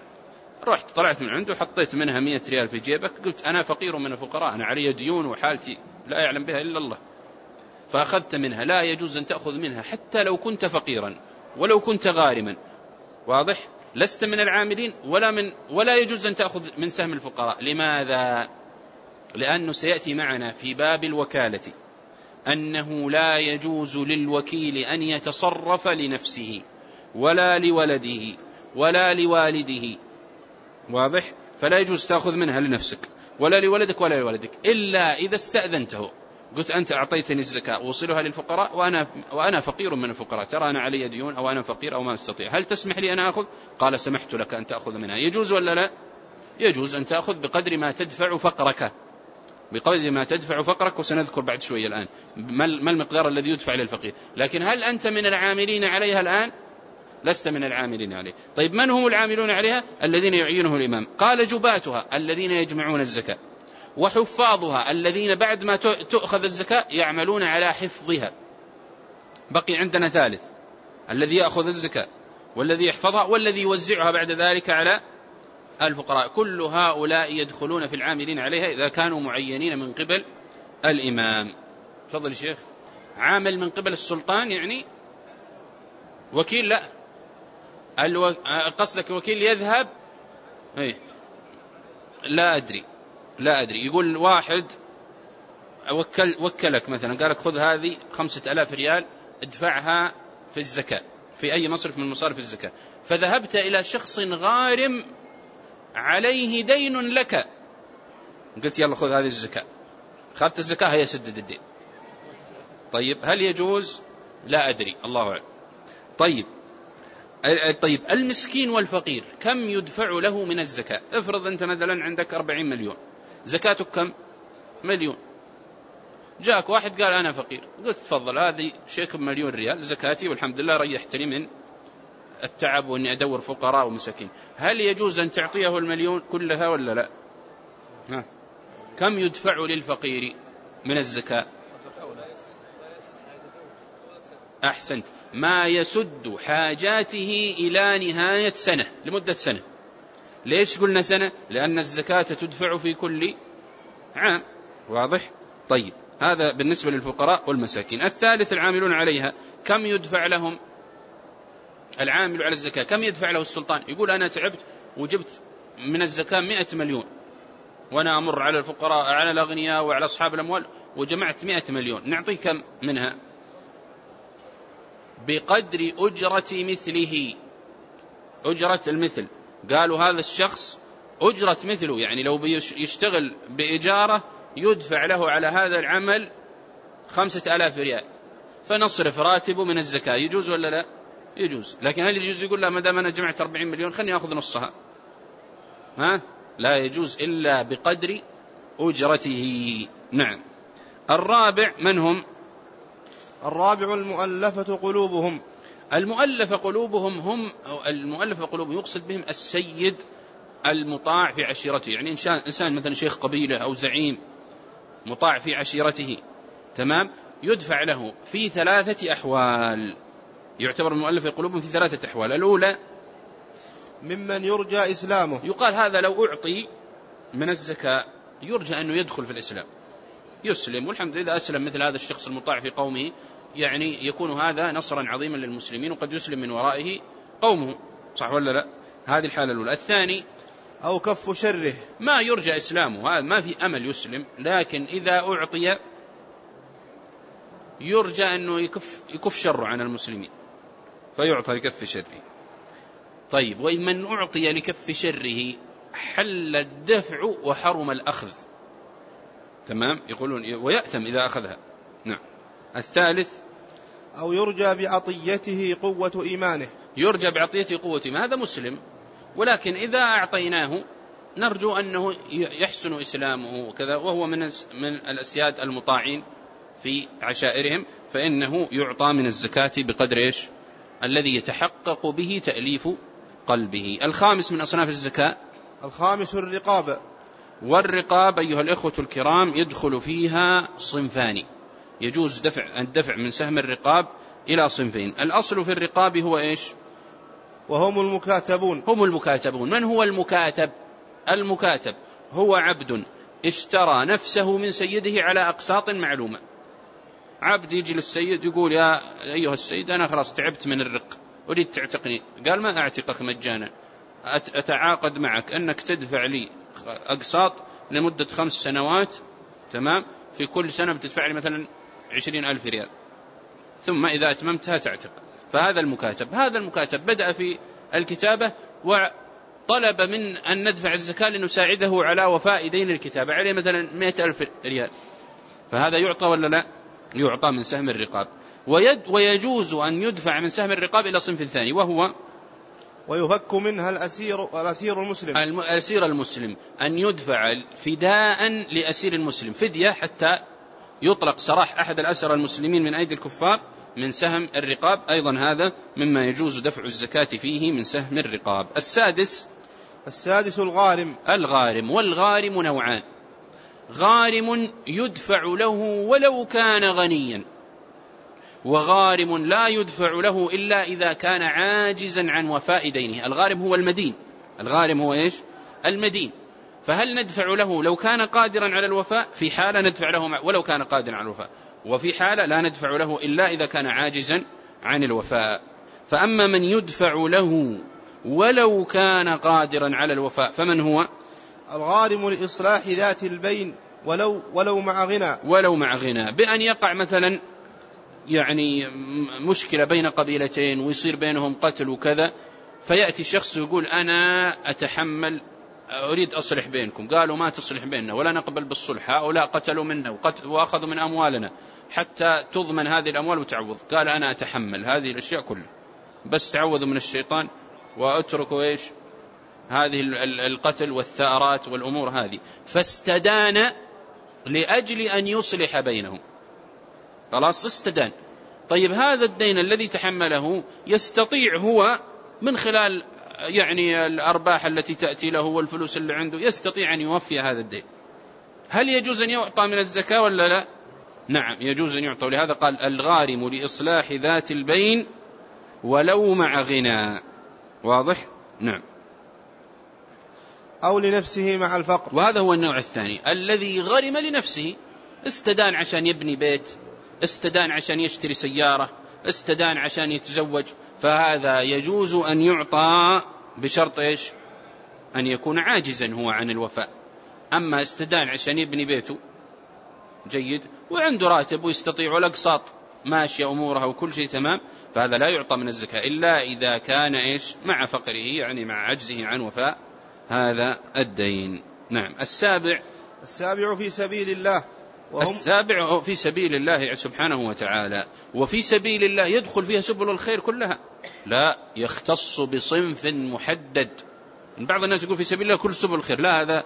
رحت طلعت من عنده حطيت منها 100 ريال في جيبك، قلت أنا فقير من الفقراء، أنا علي ديون وحالتي لا يعلم بها إلا الله، فأخذت منها، لا يجوز أن تأخذ منها حتى لو كنت فقيرا ولو كنت غارما. واضح؟ لست من العاملين ولا يجوز أن تأخذ من سهم الفقراء. لماذا؟ لأنه سيأتي معنا في باب الوكالة أنه لا يجوز للوكيل أن يتصرف لنفسه ولا لولده ولا لوالده. واضح؟ فلا يجوز تأخذ منها لنفسك ولا لولدك ولا لولدك إلا إذا استأذنته، قلت أنت أعطيتني الزكاة وصلها للفقراء وأنا فقير من الفقراء، ترى أنا علي ديون أو أنا فقير أو ما أستطيع، هل تسمح لي أن أخذ؟ قال سمحت لك أن تأخذ منها. يجوز ولا لا؟ يجوز أن تأخذ بقدر ما تدفع فقرك، بقدر ما تدفع فقرك، وسنذكر بعد شوية الآن ما المقدار الذي يدفع للفقير. لكن هل أنت من العاملين عليها الآن؟ لست من العاملين عليه. طيب من هم العاملون عليها؟ الذين يعينه الإمام. قال جباتها الذين يجمعون الزكاة، وحفاظها الذين بعد ما تؤخذ الزكاة يعملون على حفظها. بقي عندنا ثالث، الذي يأخذ الزكاة والذي يحفظها والذي يوزعها بعد ذلك على الفقراء. كل هؤلاء يدخلون في العاملين عليها إذا كانوا معينين من قبل الإمام. تفضل شيخ. عامل من قبل السلطان يعني وكيل؟ لا، قصدك وكيل يذهب؟ إيه؟ لا أدري. يقول واحد وكلك مثلا، قالك خذ هذه 5000 ريال ادفعها في الزكاة في أي مصرف من مصارف الزكاة، فذهبت إلى شخص غارم عليه دين لك، قلت يلا خذ هذه الزكاة، خذت الزكاة هي سدد الدين. طيب هل يجوز؟ لا أدري، الله أعلم. طيب المسكين والفقير كم يدفع له من الزكاة؟ افرض أنت مثلا عندك 40 مليون، زكاتك كم؟ مليون. جاءك واحد قال أنا فقير، قلت تفضل هذه شيك ب1,000,000 ريال زكاتي والحمد لله ريحتني من التعب وإني أدور فقراء ومساكين. هل يجوز أن تعطيه 1,000,000 كلها ولا لا؟ كم يدفع للفقير من الزكاة؟ أحسنت، ما يسد حاجاته إلى نهاية سنة، لمدة سنة. ليش قلنا سنة؟ لأن الزكاة تدفع في كل عام، واضح؟ طيب هذا بالنسبة للفقراء والمساكين. الثالث العاملون عليها، كم يدفع لهم؟ العامل على الزكاة كم يدفع له السلطان؟ يقول أنا تعبت وجبت من الزكاة 100 مليون، وأنا أمر على الفقراء على الأغنياء وعلى أصحاب الأموال وجمعت 100 مليون، نعطيه كم منها؟ بقدر أجرة مثله، أجرة المثل. قالوا هذا الشخص أجرة مثله، يعني لو يشتغل بإجارة يدفع له على هذا العمل 5000 ريال، فنصرف راتبه من الزكاة. يجوز ولا لا؟ يجوز. لكن هل يجوز يقول لا ما دام أنا جمعت 40 مليون خلني أخذ نصها؟ لا يجوز إلا بقدر أجرته. نعم. الرابع من هم؟ الرابع المؤلفة قلوبهم. المؤلفة قلوبهم يقصد بهم السيد المطاع في عشيرته، يعني إنسان مثلا شيخ قبيلة أو زعيم مطاع في عشيرته، تمام، يدفع له في 3 أحوال. يعتبر المؤلفة قلوبهم في 3 أحوال. الأولى ممن يرجى إسلامه، يقال هذا لو أعطي من الزكاة يرجى أنه يدخل في الإسلام، يسلم، والحمد لله إذا أسلم مثل هذا الشخص المطاع في قومه يعني يكون هذا نصرا عظيما للمسلمين، وقد يسلم من ورائه قومه، صح ولا لا؟ هذه الحالة الأولى. الثاني أو كف شره، ما يرجى إسلامه، هذا ما في أمل يسلم، لكن إذا أعطي يرجى أنه يكف شره عن المسلمين فيعطى لكف شره. طيب وإن من أعطي لكف شره حل الدفع وحرم الأخذ، تمام، يقولون ويأثم إذا أخذها. نعم. الثالث أو يرجى بعطيته قوة إيمانه، يرجى بعطيته قوة إيمانه، هذا مسلم، ولكن إذا أعطيناه نرجو أنه يحسن إسلامه وكذا، وهو من الأسياد المطاعين في عشائرهم، فإنه يعطى من الزكاة بقدر إيش؟ الذي يتحقق به تأليف قلبه. الخامس من أصناف الزكاة، الخامس الرقاب. والرقاب أيها الإخوة الكرام يدخل فيها صنفان، يجوز الدفع من سهم الرقاب إلى صنفين. الأصل في الرقاب هو إيش؟ وهم المكاتبون. هم المكاتبون. من هو المكاتب؟ المكاتب هو عبد اشترى نفسه من سيده على أقساط معلومة. عبد يجي للسيد يقول يا أيها السيد أنا خلاص تعبت من الرق، أريد تعتقني. قال ما أعتقك مجانا، أتعاقد معك أنك تدفع لي أقساط لمدة 5 سنوات، تمام، في كل سنة بتدفع لي مثلا 20,000 ريال، ثم إذا أتممتها تعتق. فهذا المكاتب. هذا المكاتب بدأ في الكتابة وطلب من أن ندفع الزكاة لنساعده على وفاء دين الكتابة، عليه مثلا 100,000 ريال، فهذا يعطى ولا لا؟ يعطى من سهم الرقاب. ويجوز أن يدفع من سهم الرقاب إلى صنف ثاني، وهو ويفك منها الأسير المسلم. الأسير المسلم، أن يدفع فداء لأسير المسلم، فدية حتى يطلق سراح أحد الأسرى المسلمين من أيدي الكفار من سهم الرقاب، أيضا هذا مما يجوز دفع الزكاة فيه من سهم الرقاب. السادس الغارم. الغارم. والغارم نوعان: غارم يدفع له ولو كان غنيا، وغارم لا يدفع له إلا إذا كان عاجزا عن وفاء دينه. الغارم هو المدين. الغارم هو إيش؟ المدين. فهل ندفع له لو كان قادرا على الوفاء؟ في حالة ندفع له ولو كان قادرا على الوفاء، وفي حالة لا ندفع له إلا إذا كان عاجزا عن الوفاء. فأما من يدفع له ولو كان قادرا على الوفاء فمن هو؟ الغارم لإصلاح ذات البين ولو مع غنى، ولو مع غنى، بأن يقع مثلا يعني مشكلة بين قبيلتين ويصير بينهم قتل وكذا، فيأتي شخص يقول أنا أتحمل، أريد أصلح بينكم، قالوا ما تصلح بيننا ولا نقبل بالصلح، هؤلاء قتلوا منا وأخذوا من أموالنا حتى تضمن هذه الأموال وتعوض، قال أنا أتحمل هذه الأشياء كلها، بس تعوذوا من الشيطان وأتركوا إيش هذه القتل والثارات والأمور هذه، فاستدان لأجل أن يصلح بينهم، خلاص استدان. طيب هذا الدين الذي تحمله يستطيع هو من خلال يعني الأرباح التي تأتي له والفلوس اللي عنده يستطيع أن يوفي هذا الدين، هل يجوز أن يعطى من الزكاة ولا لا؟ نعم يجوز أن يعطى، ولهذا قال الغارم لإصلاح ذات البين ولو مع غنى. واضح؟ نعم. أو لنفسه مع الفقر، وهذا هو النوع الثاني الذي غرم لنفسه، استدان عشان يبني بيت، استدان عشان يشتري سيارة، استدان عشان يتزوج، فهذا يجوز أن يعطى بشرط إيش؟ أن يكون عاجزا هو عن الوفاء. أما استدان عشان يبني بيته جيد وعنده راتب ويستطيع والأقساط ماشية أمورها وكل شيء تمام، فهذا لا يعطى من الزكاة إلا إذا كان إيش مع فقره، يعني مع عجزه عن وفاء هذا الدين. نعم. السابع في سبيل الله، السابع في سبيل الله سبحانه وتعالى، وفي سبيل الله يدخل فيها سبل الخير كلها، لا يختص بصنف محدد. بعض الناس يقول في سبيل الله كل سبل الخير، لا، هذا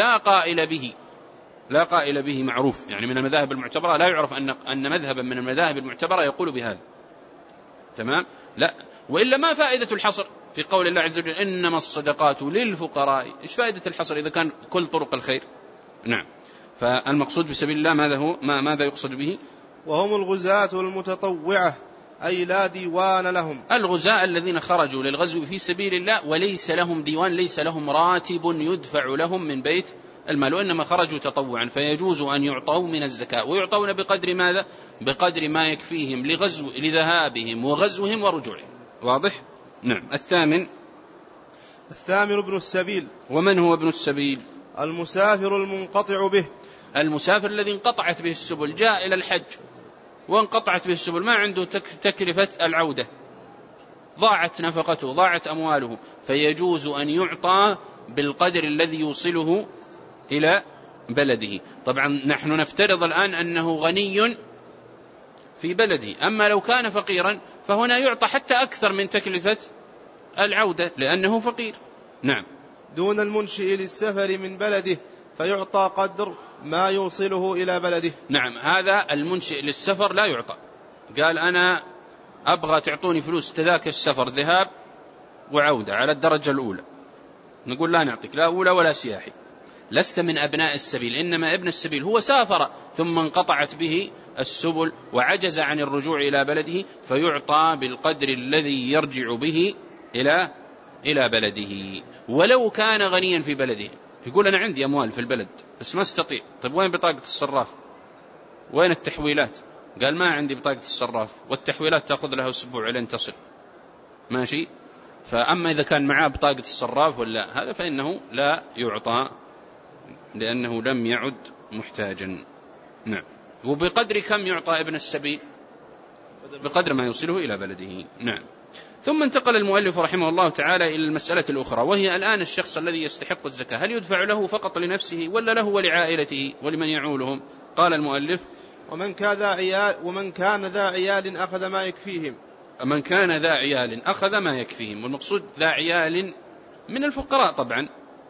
لا قائل به معروف، يعني من المذاهب المعتبرة لا يعرف أن مذهبا من المذاهب المعتبرة يقول بهذا، تمام؟ لا، وإلا ما فائدة الحصر في قول الله عز وجل إنما الصدقات للفقراء؟ إيش فائدة الحصر إذا كان كل طرق الخير؟ نعم. فالمقصود بسبيل الله ماذا هو؟ ماذا يقصد به؟ وهم الغزاة المتطوعة، أي لا ديوان لهم، الغزاة الذين خرجوا للغزو في سبيل الله وليس لهم ديوان، ليس لهم راتب يدفع لهم من بيت المال، وإنما خرجوا تطوعا، فيجوز أن يعطوا من الزكاة، ويعطون بقدر ماذا؟ بقدر ما يكفيهم لذهابهم وغزوهم ورجوعهم. واضح؟ نعم. الثامن ابن السبيل. ومن هو ابن السبيل؟ المسافر المنقطع به، المسافر الذي انقطعت به السبل، جاء إلى الحج وانقطعت به السبل، ما عنده تكلفة العودة، ضاعت نفقته، ضاعت أمواله، فيجوز أن يعطى بالقدر الذي يوصله إلى بلده. طبعا نحن نفترض الآن أنه غني في بلده، أما لو كان فقيرا فهنا يعطى حتى أكثر من تكلفة العودة لأنه فقير. نعم. دون المنشئ للسفر من بلده، فيعطى قدر ما يوصله إلى بلده. نعم. هذا المنشئ للسفر لا يعطى، قال أنا أبغى تعطوني فلوس تذاكر السفر ذهاب وعودة على الدرجة الأولى، نقول لا نعطيك لا أولى ولا سياحي، لست من أبناء السبيل، إنما ابن السبيل هو سافر ثم انقطعت به السبل وعجز عن الرجوع إلى بلده، فيعطى بالقدر الذي يرجع به إلى بلده، ولو كان غنيا في بلده. يقول أنا عندي أموال في البلد بس ما استطيع، طيب وين بطاقة الصراف؟ وين التحويلات؟ قال ما عندي بطاقة الصراف، والتحويلات تأخذ لها أسبوع لين تصل، ماشي. فأما إذا كان معاه بطاقة الصراف ولا هذا فإنه لا يعطى لأنه لم يعد محتاجا. نعم. وبقدر كم يعطى ابن السبيل؟ بقدر ما يوصله إلى بلده. نعم. ثم انتقل المؤلف رحمه الله تعالى إلى المسألة الأخرى، وهي الآن الشخص الذي يستحق الزكاة هل يدفع له فقط لنفسه ولا له ولعائلته ولمن يعولهم؟ قال المؤلف ومن كان ذا عيال أخذ ما يكفيهم. من كان ذا عيال أخذ ما يكفيهم، والمقصود ذا عيال من الفقراء، طبعا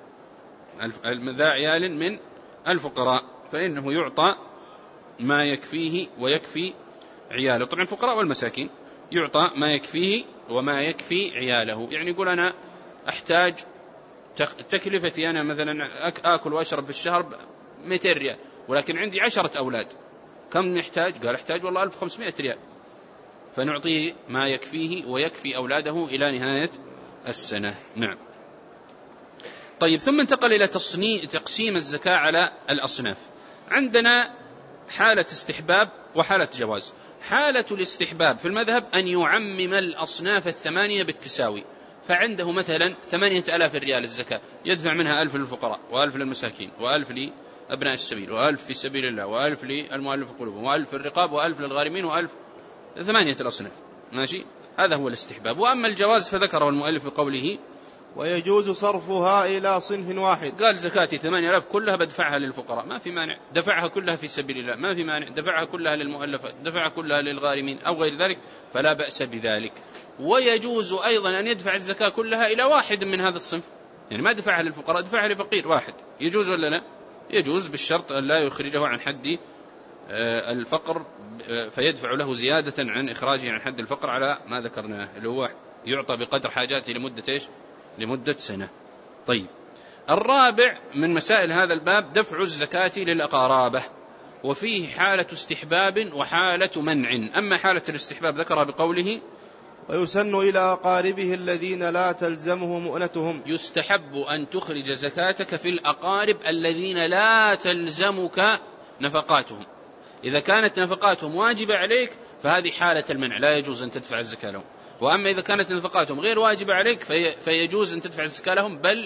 ذا عيال من الفقراء فإنه يعطى ما يكفيه ويكفي عياله. طبعا الفقراء والمساكين يعطى ما يكفيه وما يكفي عياله، يعني يقول أنا أحتاج تكلفتي أنا مثلا أكل وأشرب في الشهر 200 ريال، ولكن عندي 10 أولاد، كم نحتاج؟ قال احتاج والله 1500 ريال، فنعطيه ما يكفيه ويكفي أولاده إلى نهاية السنة. نعم. طيب، ثم انتقل إلى تقسيم الزكاة على الأصناف. عندنا حالة استحباب وحالة جواز. حالة الاستحباب في المذهب أن يعمم الأصناف الثمانية بالتساوي، فعنده مثلا 8,000 ريال الزكاة، يدفع منها 1,000 للفقراء، و1,000 للمساكين، و1,000 لأبناء السبيل، و1,000 في سبيل الله، و1,000 للمؤلف قلوبهم، و1,000 في الرقاب، و1,000 للغارمين، و1,000 8 الأصناف. ماشي، هذا هو الاستحباب. وأما الجواز فذكره المؤلف بقوله: ويجوز صرفها إلى صنف واحد. قال زكاتي 8,000 كلها بدفعها للفقراء، ما في مانع. دفعها كلها في سبيل الله، ما في مانع. دفعها كلها للمؤلفات، دفعها كلها للغارمين أو غير ذلك، فلا بأس بذلك. ويجوز أيضا أن يدفع الزكاة كلها إلى واحد من هذا الصنف، يعني ما دفعها للفقراء، دفعها لفقير واحد. يجوز ولا لا؟ يجوز، بالشرط أن لا يخرجه عن حد الفقر، فيدفع له زيادة عن إخراجه عن حد الفقر على ما ذكرناه، اللي هو يعطى بقدر حاجاته لمدة إيش؟ لمدة سنة. طيب، الرابع من مسائل هذا الباب دفع الزكاة للأقاربة، وفيه حالة استحباب وحالة منع. أما حالة الاستحباب ذكرها بقوله: ويسن إلى أقاربه الذين لا تلزمه مؤنتهم. يستحب أن تخرج زكاتك في الأقارب الذين لا تلزمك نفقاتهم. إذا كانت نفقاتهم واجبة عليك فهذه حالة المنع، لا يجوز أن تدفع الزكاة لهم. وأما إذا كانت نفقاتهم غير واجبة عليك فيجوز أن تدفع الزكاة لهم، بل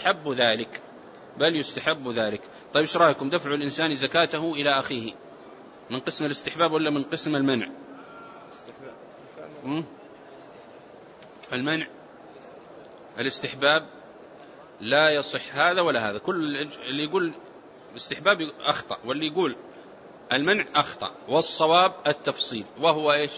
يستحب ذلك. طيب، إيش رأيكم؟ دفع الإنسان زكاته إلى أخيه من قسم الاستحباب ولا من قسم المنع؟ المنع. الاستحباب لا يصح هذا ولا هذا. كل اللي يقول الاستحباب أخطأ، واللي يقول المنع أخطأ، والصواب التفصيل، وهو إيش؟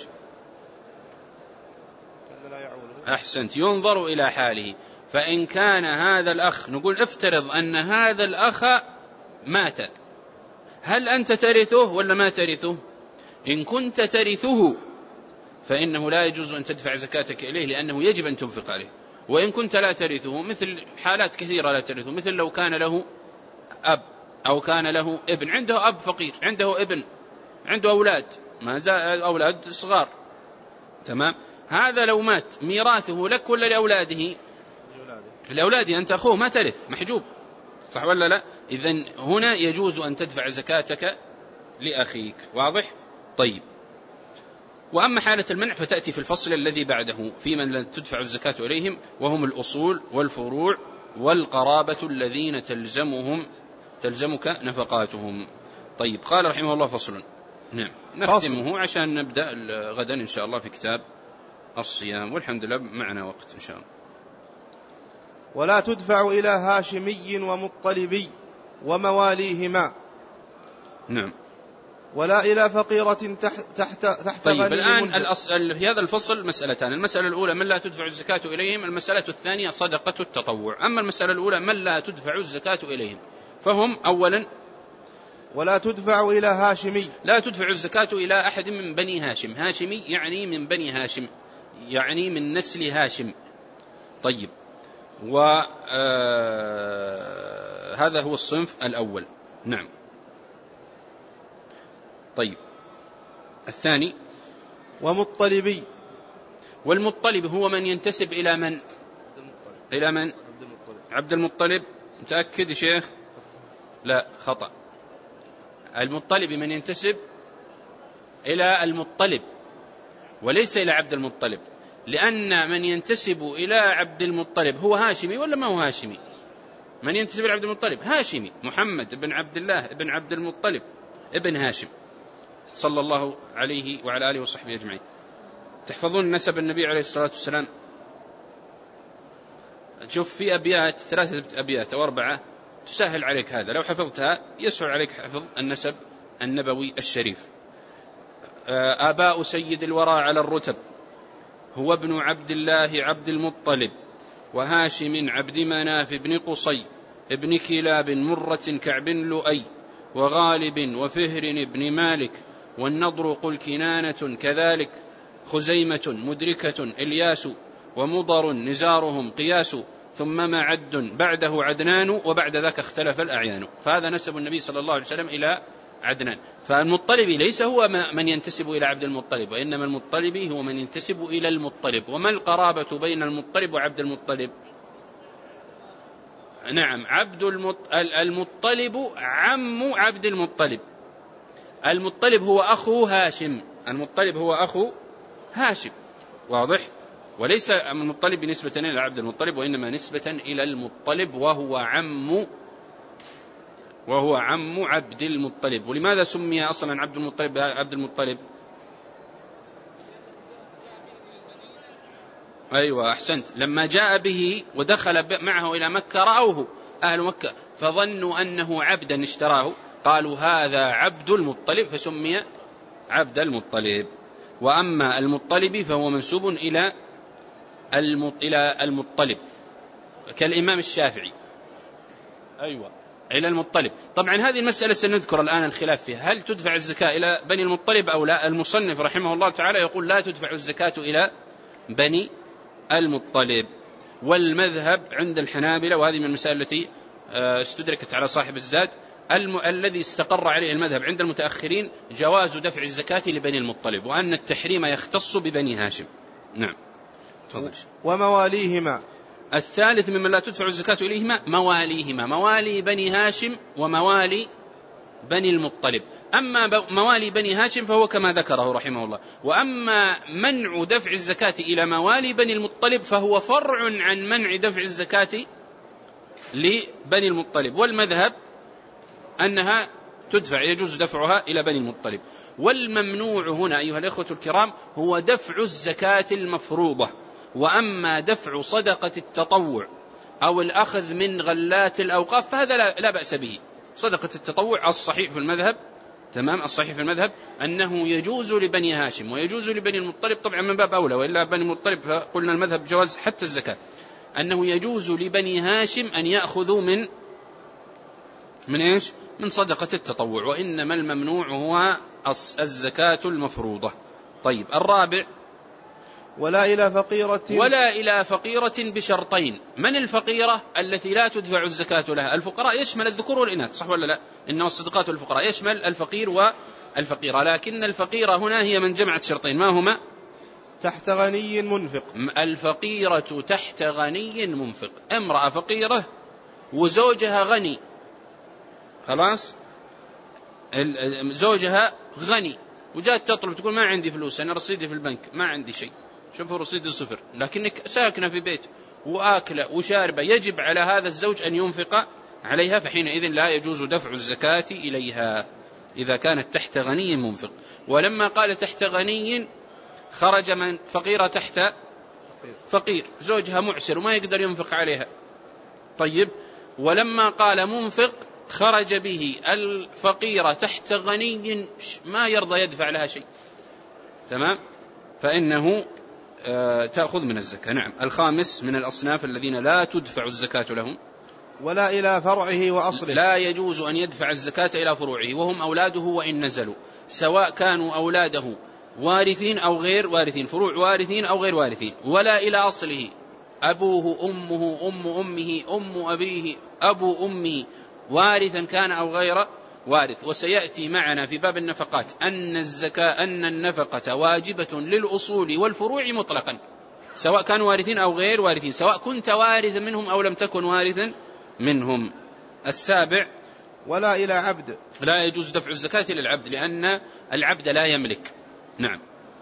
أحسنت، ينظر إلى حاله. فإن كان هذا الأخ، نقول افترض أن هذا الأخ مات، هل أنت ترثه ولا ما ترثه؟ إن كنت ترثه فإنه لا يجوز أن تدفع زكاتك إليه، لأنه يجب أن تنفق عليه. وإن كنت لا ترثه، مثل حالات كثيرة لا ترثه، مثل لو كان له أب أو كان له ابن، عنده أب فقير، عنده ابن، عنده أولاد، ما زال أولاد صغار، تمام؟ هذا لو مات ميراثه لك ولا لأولاده؟ لأولاده، أنت أخوه ما ترث، محجوب، صح ولا لا؟ إذن هنا يجوز أن تدفع زكاتك لأخيك، واضح؟ طيب، وأما حالة المنع فتأتي في الفصل الذي بعده في من لا تدفع الزكاة إليهم، وهم الأصول والفروع والقرابة الذين تلزمك نفقاتهم. طيب، قال رحمه الله: فصل. نعم، نختمه عشان نبدأ غدا إن شاء الله في كتاب الصيام، والحمد لله معنا وقت إن شاء الله. ولا تدفع إلى هاشمي ومطلبي ومواليهما. نعم. ولا إلى فقيرة تحت طيب، غني الآن في هذا الفصل مسألتان. المسألة الأولى من لا تدفع الزكاة إليهم، المسألة الثانية صدقة التطوع. أما المسألة الأولى من لا تدفع الزكاة إليهم، فهم أولا: ولا تدفع إلى هاشمي، لا تدفع الزكاة إلى أحد من بني هاشم. هاشمي يعني من بني هاشم، يعني من نسل هاشم. طيب، وهذا هو الصنف الأول. نعم. طيب، الثاني: ومطلبي. والمطلب هو من ينتسب إلى من؟ إلى من؟ عبد المطلب. متأكد يا شيخ؟ لا، خطأ. المطلب من ينتسب إلى المطلب وليس إلى عبد المطلب، لأن من ينتسب إلى عبد المطلب هو هاشمي ولا ما هو هاشمي؟ من ينتسب إلى عبد المطلب هاشمي، محمد بن عبد الله بن عبد المطلب ابن هاشم صلى الله عليه وعلى آله وصحبه أجمعين. تحفظون نسب النبي عليه الصلاة والسلام؟ شوف، في أبيات 3 أبيات أو 4 تسهل عليك هذا، لو حفظتها يسهل عليك حفظ النسب النبوي الشريف. آباء سيد الورى على الرتب، هو ابن عبد الله عبد المطلب، وهاشم عبد مناف بن قصي، ابن كلاب مرة كعب لؤي، وغالب وفهر بن مالك، والنضر قل كنانة كذلك، خزيمة مدركة إلياس، ومضر نزارهم قياس، ثم معد بعده عدنان، وبعد ذاك اختلف الأعيان. فهذا نسب النبي صلى الله عليه وسلم إلى عدنان. فالمطلب ليس هو من ينتسب إلى عبد المطلب، وإنما المطلب هو من ينتسب إلى المطلب. وما القرابة بين المطلب وعبد المطلب؟ نعم المطلب عم عبد المطلب. المطلب هو أخو هاشم، المطلب هو أخو هاشم، واضح؟ وليس المطلب بنسبة إلى عبد المطلب، وإنما نسبة إلى المطلب وهو عم عبد المطلب. ولماذا سمي أصلا عبد المطلب عبد المطلب؟ أيوة أحسنت، لما جاء به ودخل معه إلى مكة رأوه أهل مكة فظنوا أنه عبدا اشتراه، قالوا هذا عبد المطلب فسمي عبد المطلب. وأما المطلب فهو منسوب إلى المطلب كالإمام الشافعي، أيوة إلى المطلب. طبعا هذه المسألة سنذكر الآن الخلاف فيها، هل تدفع الزكاة إلى بني المطلب أو لا؟ المصنف رحمه الله تعالى يقول لا تدفع الزكاة إلى بني المطلب. والمذهب عند الحنابلة، وهذه من المسائل التي استدركت على صاحب الزاد، الذي استقر عليه المذهب عند المتأخرين جواز دفع الزكاة لبني المطلب، وأن التحريم يختص ببني هاشم. نعم تفضل. ومواليهما. الثالث ممن لا تدفع الزكاة إليهما مواليهما، موالي بني هاشم وموالي بني المطلب. أما موالي بني هاشم فهو كما ذكره رحمه الله. وأما منع دفع الزكاة إلى موالي بني المطلب فهو فرع عن منع دفع الزكاة لبني المطلب، والمذهب أنها تدفع، يجوز دفعها إلى بني المطلب. والممنوع هنا أيها الإخوة الكرام هو دفع الزكاة المفروضة. وأما دفع صدقة التطوع أو الأخذ من غلات الأوقاف فهذا لا بأس به. صدقة التطوع الصحيح في المذهب، تمام، الصحيح في المذهب أنه يجوز لبني هاشم ويجوز لبني المطلب، طبعا من باب أولى، وإلا بني المطلب فقلنا المذهب جواز حتى الزكاة، أنه يجوز لبني هاشم أن يأخذوا من إيش؟ من صدقة التطوع، وإنما الممنوع هو الزكاة المفروضة. طيب الرابع ولا إلى فقيرة بشرطين. من الفقيرة التي لا تدفع الزكاة لها؟ الفقراء يشمل الذكور والإناث، صح ولا لا؟ إنما الصدقات والفقراء يشمل الفقير والفقيرة، لكن الفقيرة هنا هي من جمعت شرطين، ما هما؟ تحت غني منفق. الفقيرة تحت غني منفق، امرأة فقيرة وزوجها غني، خلاص زوجها غني وجاءت تطلب تقول ما عندي فلوس، أنا رصيدي في البنك ما عندي شيء، شوفوا رصيدي صفر، لكنك ساكنة في بيت وآكلة وشاربة، يجب على هذا الزوج أن ينفق عليها، فحينئذ لا يجوز دفع الزكاة إليها إذا كانت تحت غني منفق. ولما قال تحت غني خرج من فقيرة تحت فقير، زوجها معسر وما يقدر ينفق عليها. طيب ولما قال منفق خرج به الفقيرة تحت غني ما يرضى يدفع لها شيء، تمام، فإنه تأخذ من الزكاة. نعم الخامس من الأصناف الذين لا تدفع الزكاة لهم ولا إلى فرعه وأصله، لا يجوز أن يدفع الزكاة إلى فروعه وهم أولاده وإن نزلوا، سواء كانوا أولاده وارثين أو غير وارثين، فروع وارثين أو غير وارثين، ولا إلى أصله أبوه أمه أم أمه أم أبيه أبو أمه وارثا كان أو غير وارث. وسيأتي معنا في باب النفقات أن النفقة واجبة للأصول والفروع مطلقا، سواء كانوا وارثين أو غير وارثين، سواء كنت وارثا منهم أو لم تكن وارثا منهم. السابع ولا إلى عبد، لا يجوز دفع الزكاة للعبد لأن العبد لا يملك. نعم.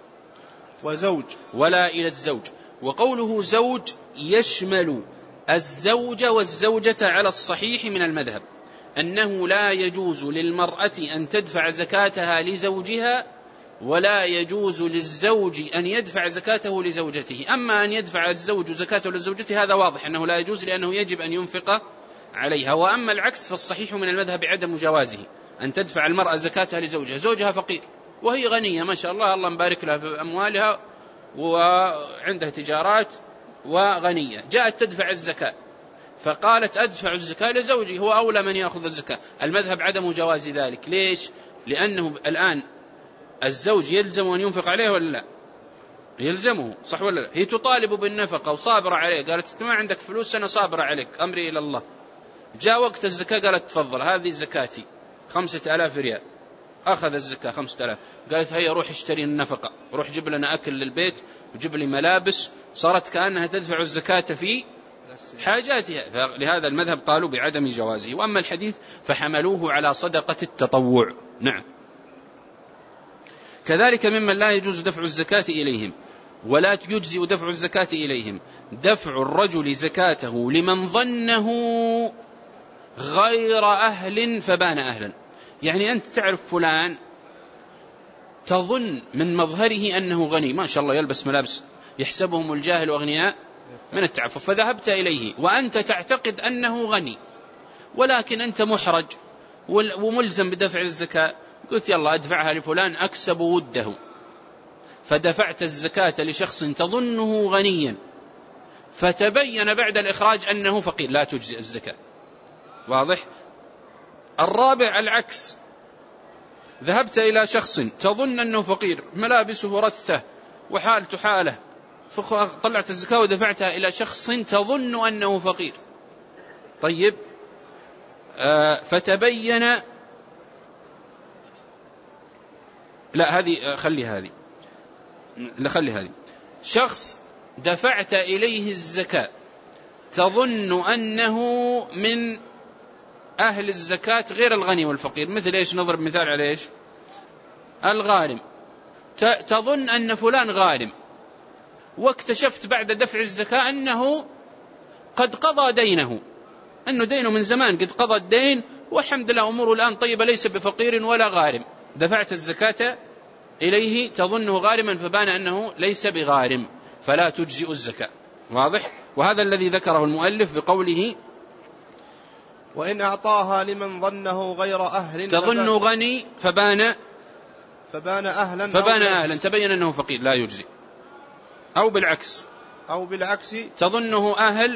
وزوج، ولا إلى الزوج. وقوله زوج يشمل الزوج والزوجة على الصحيح من المذهب، أنه لا يجوز للمرأة أن تدفع زكاتها لزوجها، ولا يجوز للزوج أن يدفع زكاته لزوجته. أما أن يدفع الزوج زكاته لزوجته هذا واضح أنه لا يجوز، لأنه يجب أن ينفق عليها. وأما العكس فالصحيح من المذهب عدم جوازه، أن تدفع المرأة زكاتها لزوجها، زوجها فقير وهي غنية ما شاء الله، الله مبارك لها في أموالها وعندها تجارات وغنية، جاءت تدفع الزكاة فقالت أدفع الزكاة لزوجي، هو أولى من يأخذ الزكاة. المذهب عدم جواز ذلك. ليش؟ لأنه الآن الزوج يلزم أن ينفق عليه ولا لا؟ يلزمه، صح ولا لا؟ هي تطالب بالنفقة وصابرة عليه، قالت ما عندك فلوس أنا صابرة عليك أمري إلى الله. جاء وقت الزكاة قالت تفضل هذه زكاتي 5000 ريال، أخذ الزكاة 5000، قالت هيا روح اشتري النفقة، روح جيب لنا أكل للبيت وجيب لي ملابس، صارت كأنها تدفع الزكاة في حاجاتها، لهذا المذهب قالوا بعدم جوازه. وأما الحديث فحملوه على صدقة التطوع. نعم. كذلك ممن لا يجوز دفع الزكاة إليهم ولا يجزئ دفع الزكاة إليهم دفع الرجل زكاته لمن ظنه غير أهل فبان أهلا. يعني أنت تعرف فلان تظن من مظهره أنه غني، ما شاء الله يلبس ملابس يحسبهم الجاهل أغنياء من التعفف، فذهبت إليه وأنت تعتقد أنه غني، ولكن أنت محرج وملزم بدفع الزكاة، قلت يلا أدفعها لفلان أكسب وده، فدفعت الزكاة لشخص تظنه غنيا، فتبين بعد الإخراج أنه فقير، لا تجزئ الزكاة. واضح؟ الرابع العكس، ذهبت إلى شخص تظن أنه فقير، ملابسه رثة وحالته حاله، فطلعت الزكاة ودفعتها إلى شخص تظن أنه فقير. طيب، فتبين، لا هذه خلي هذه شخص دفعت إليه الزكاة تظن أنه من أهل الزكاة غير الغني والفقير، مثل إيش؟ نضرب مثال على إيش؟ الغارم، تظن أن فلان غارم، واكتشفت بعد دفع الزكاة أنه قد قضى دينه، أنه دينه من زمان قد قضى الدين والحمد لله أموره الآن طيبة، ليس بفقير ولا غارم، دفعت الزكاة إليه تظنه غارما فبان أنه ليس بغارم، فلا تجزئ الزكاة. واضح؟ وهذا الذي ذكره المؤلف بقوله وإن أعطاها لمن ظنه غير أهل تظن غني فبان أهلا تبين أنه فقير، لا يجزي. أو بالعكس تظنه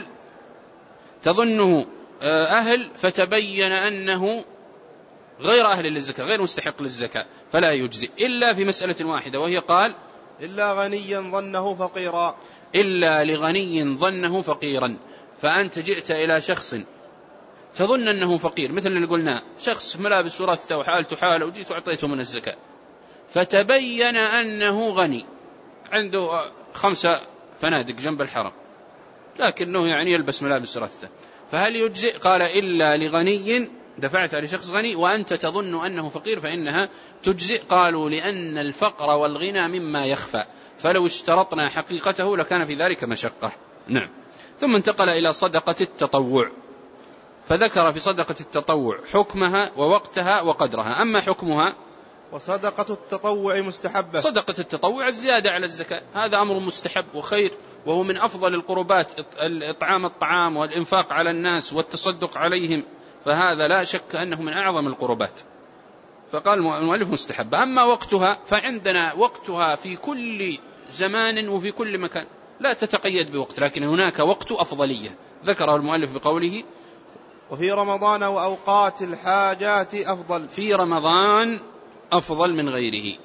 أهل فتبين أنه غير أهل للزكاة، غير مستحق للزكاة، فلا يجزي إلا في مسألة واحدة، وهي قال إلا لغني ظنه فقيرا. فأنت جئت إلى شخص تظن أنه فقير، مثل اللي قلنا شخص ملابس ورثة وحالته حاله، وجيت وعطيته من الزكاة، فتبين أنه غني، عنده 5 فنادق جنب الحرم، لكنه يعني يلبس ملابس رثة، فهل يجزئ؟ قال إلا لغني، دفعت لشخص غني وأنت تظن أنه فقير فإنها تجزئ. قالوا لأن الفقر والغنى مما يخفى، فلو اشترطنا حقيقته لكان في ذلك مشقة. نعم. ثم انتقل إلى صدقة التطوع، فذكر في صدقة التطوع حكمها ووقتها وقدرها. أما حكمها، وصدقة التطوع مستحبة، صدقة التطوع الزيادة على الزكاة، هذا أمر مستحب وخير، وهو من أفضل القربات، إطعام الطعام والإنفاق على الناس والتصدق عليهم، فهذا لا شك أنه من أعظم القربات، فقال المؤلف مستحب. أما وقتها فعندنا وقتها في كل زمان وفي كل مكان، لا تتقيد بوقت، لكن هناك وقت أفضلية ذكره المؤلف بقوله وفي رمضان وأوقات الحاجات أفضل. في رمضان أفضل من غيره،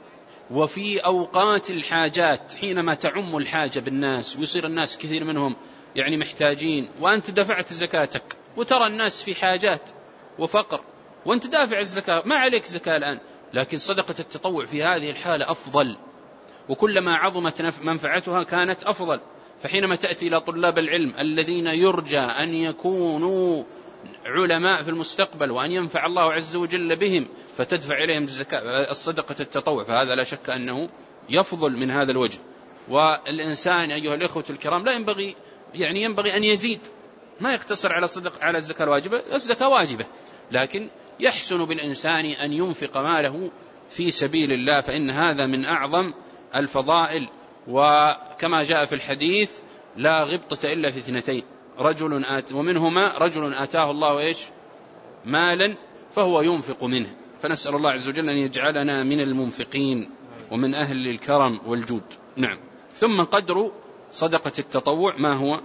وفي أوقات الحاجات حينما تعم الحاجة بالناس ويصير الناس كثير منهم يعني محتاجين، وأنت دفعت زكاتك وترى الناس في حاجات وفقر وأنت دافع الزكاة، ما عليك زكاة الآن، لكن صدقة التطوع في هذه الحالة أفضل، وكلما عظمت منفعتها كانت أفضل. فحينما تأتي إلى طلاب العلم الذين يرجى أن يكونوا علماء في المستقبل وأن ينفع الله عز وجل بهم، فتدفع إليهم الصدقة التطوع، فهذا لا شك أنه يفضل من هذا الوجه. والإنسان أيها الإخوة الكرام لا ينبغي أن يزيد، ما يقتصر على الزكاة الواجبة، الزكاة واجبة، لكن يحسن بالإنسان أن ينفق ماله في سبيل الله، فإن هذا من أعظم الفضائل. وكما جاء في الحديث لا غبطة إلا في 2، ومنهما رجل آتاه الله مالا فهو ينفق منه، فنسأل الله عز وجل أن يجعلنا من المنفقين ومن أهل الكرم والجود. نعم. ثم قدر صدقة التطوع ما هو؟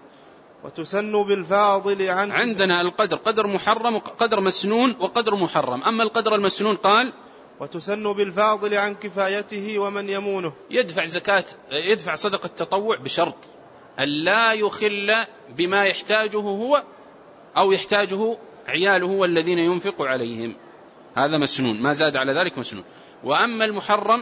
وتسن بالفاضل عندنا القدر، قدر محرم وقدر مسنون وقدر محرم. أما القدر المسنون قال وتسن بالفاضل عن كفايته ومن يمونه، يدفع صدقة التطوع بشرط أن لا يخل بما يحتاجه هو أو يحتاجه عياله والذين ينفق عليهم، هذا مسنون، ما زاد على ذلك مسنون. وأما المحرم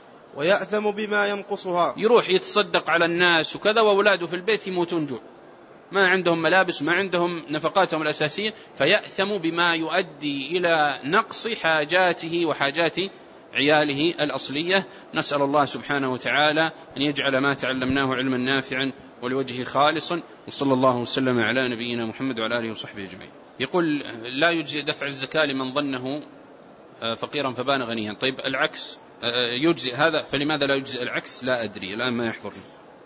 ويأثم بما ينقصها، يروح يتصدق على الناس وكذا وأولاده في البيت يموتون جوع، ما عندهم ملابس، ما عندهم نفقاتهم الأساسية، فيأثم بما يؤدي إلى نقص حاجاته وحاجات عياله الأصلية. نسأل الله سبحانه وتعالى أن يجعل ما تعلمناه علما نافعا ولوجهه خالصا، وصلى الله وسلم على نبينا محمد وعلى آله وصحبه أجمعين. يقول لا يجزي دفع الزكاة لمن ظنه فقيرا فبان غنيا. طيب العكس يجزي هذا، فلماذا لا يجزي العكس؟ لا أدري الآن، ما يحضرني.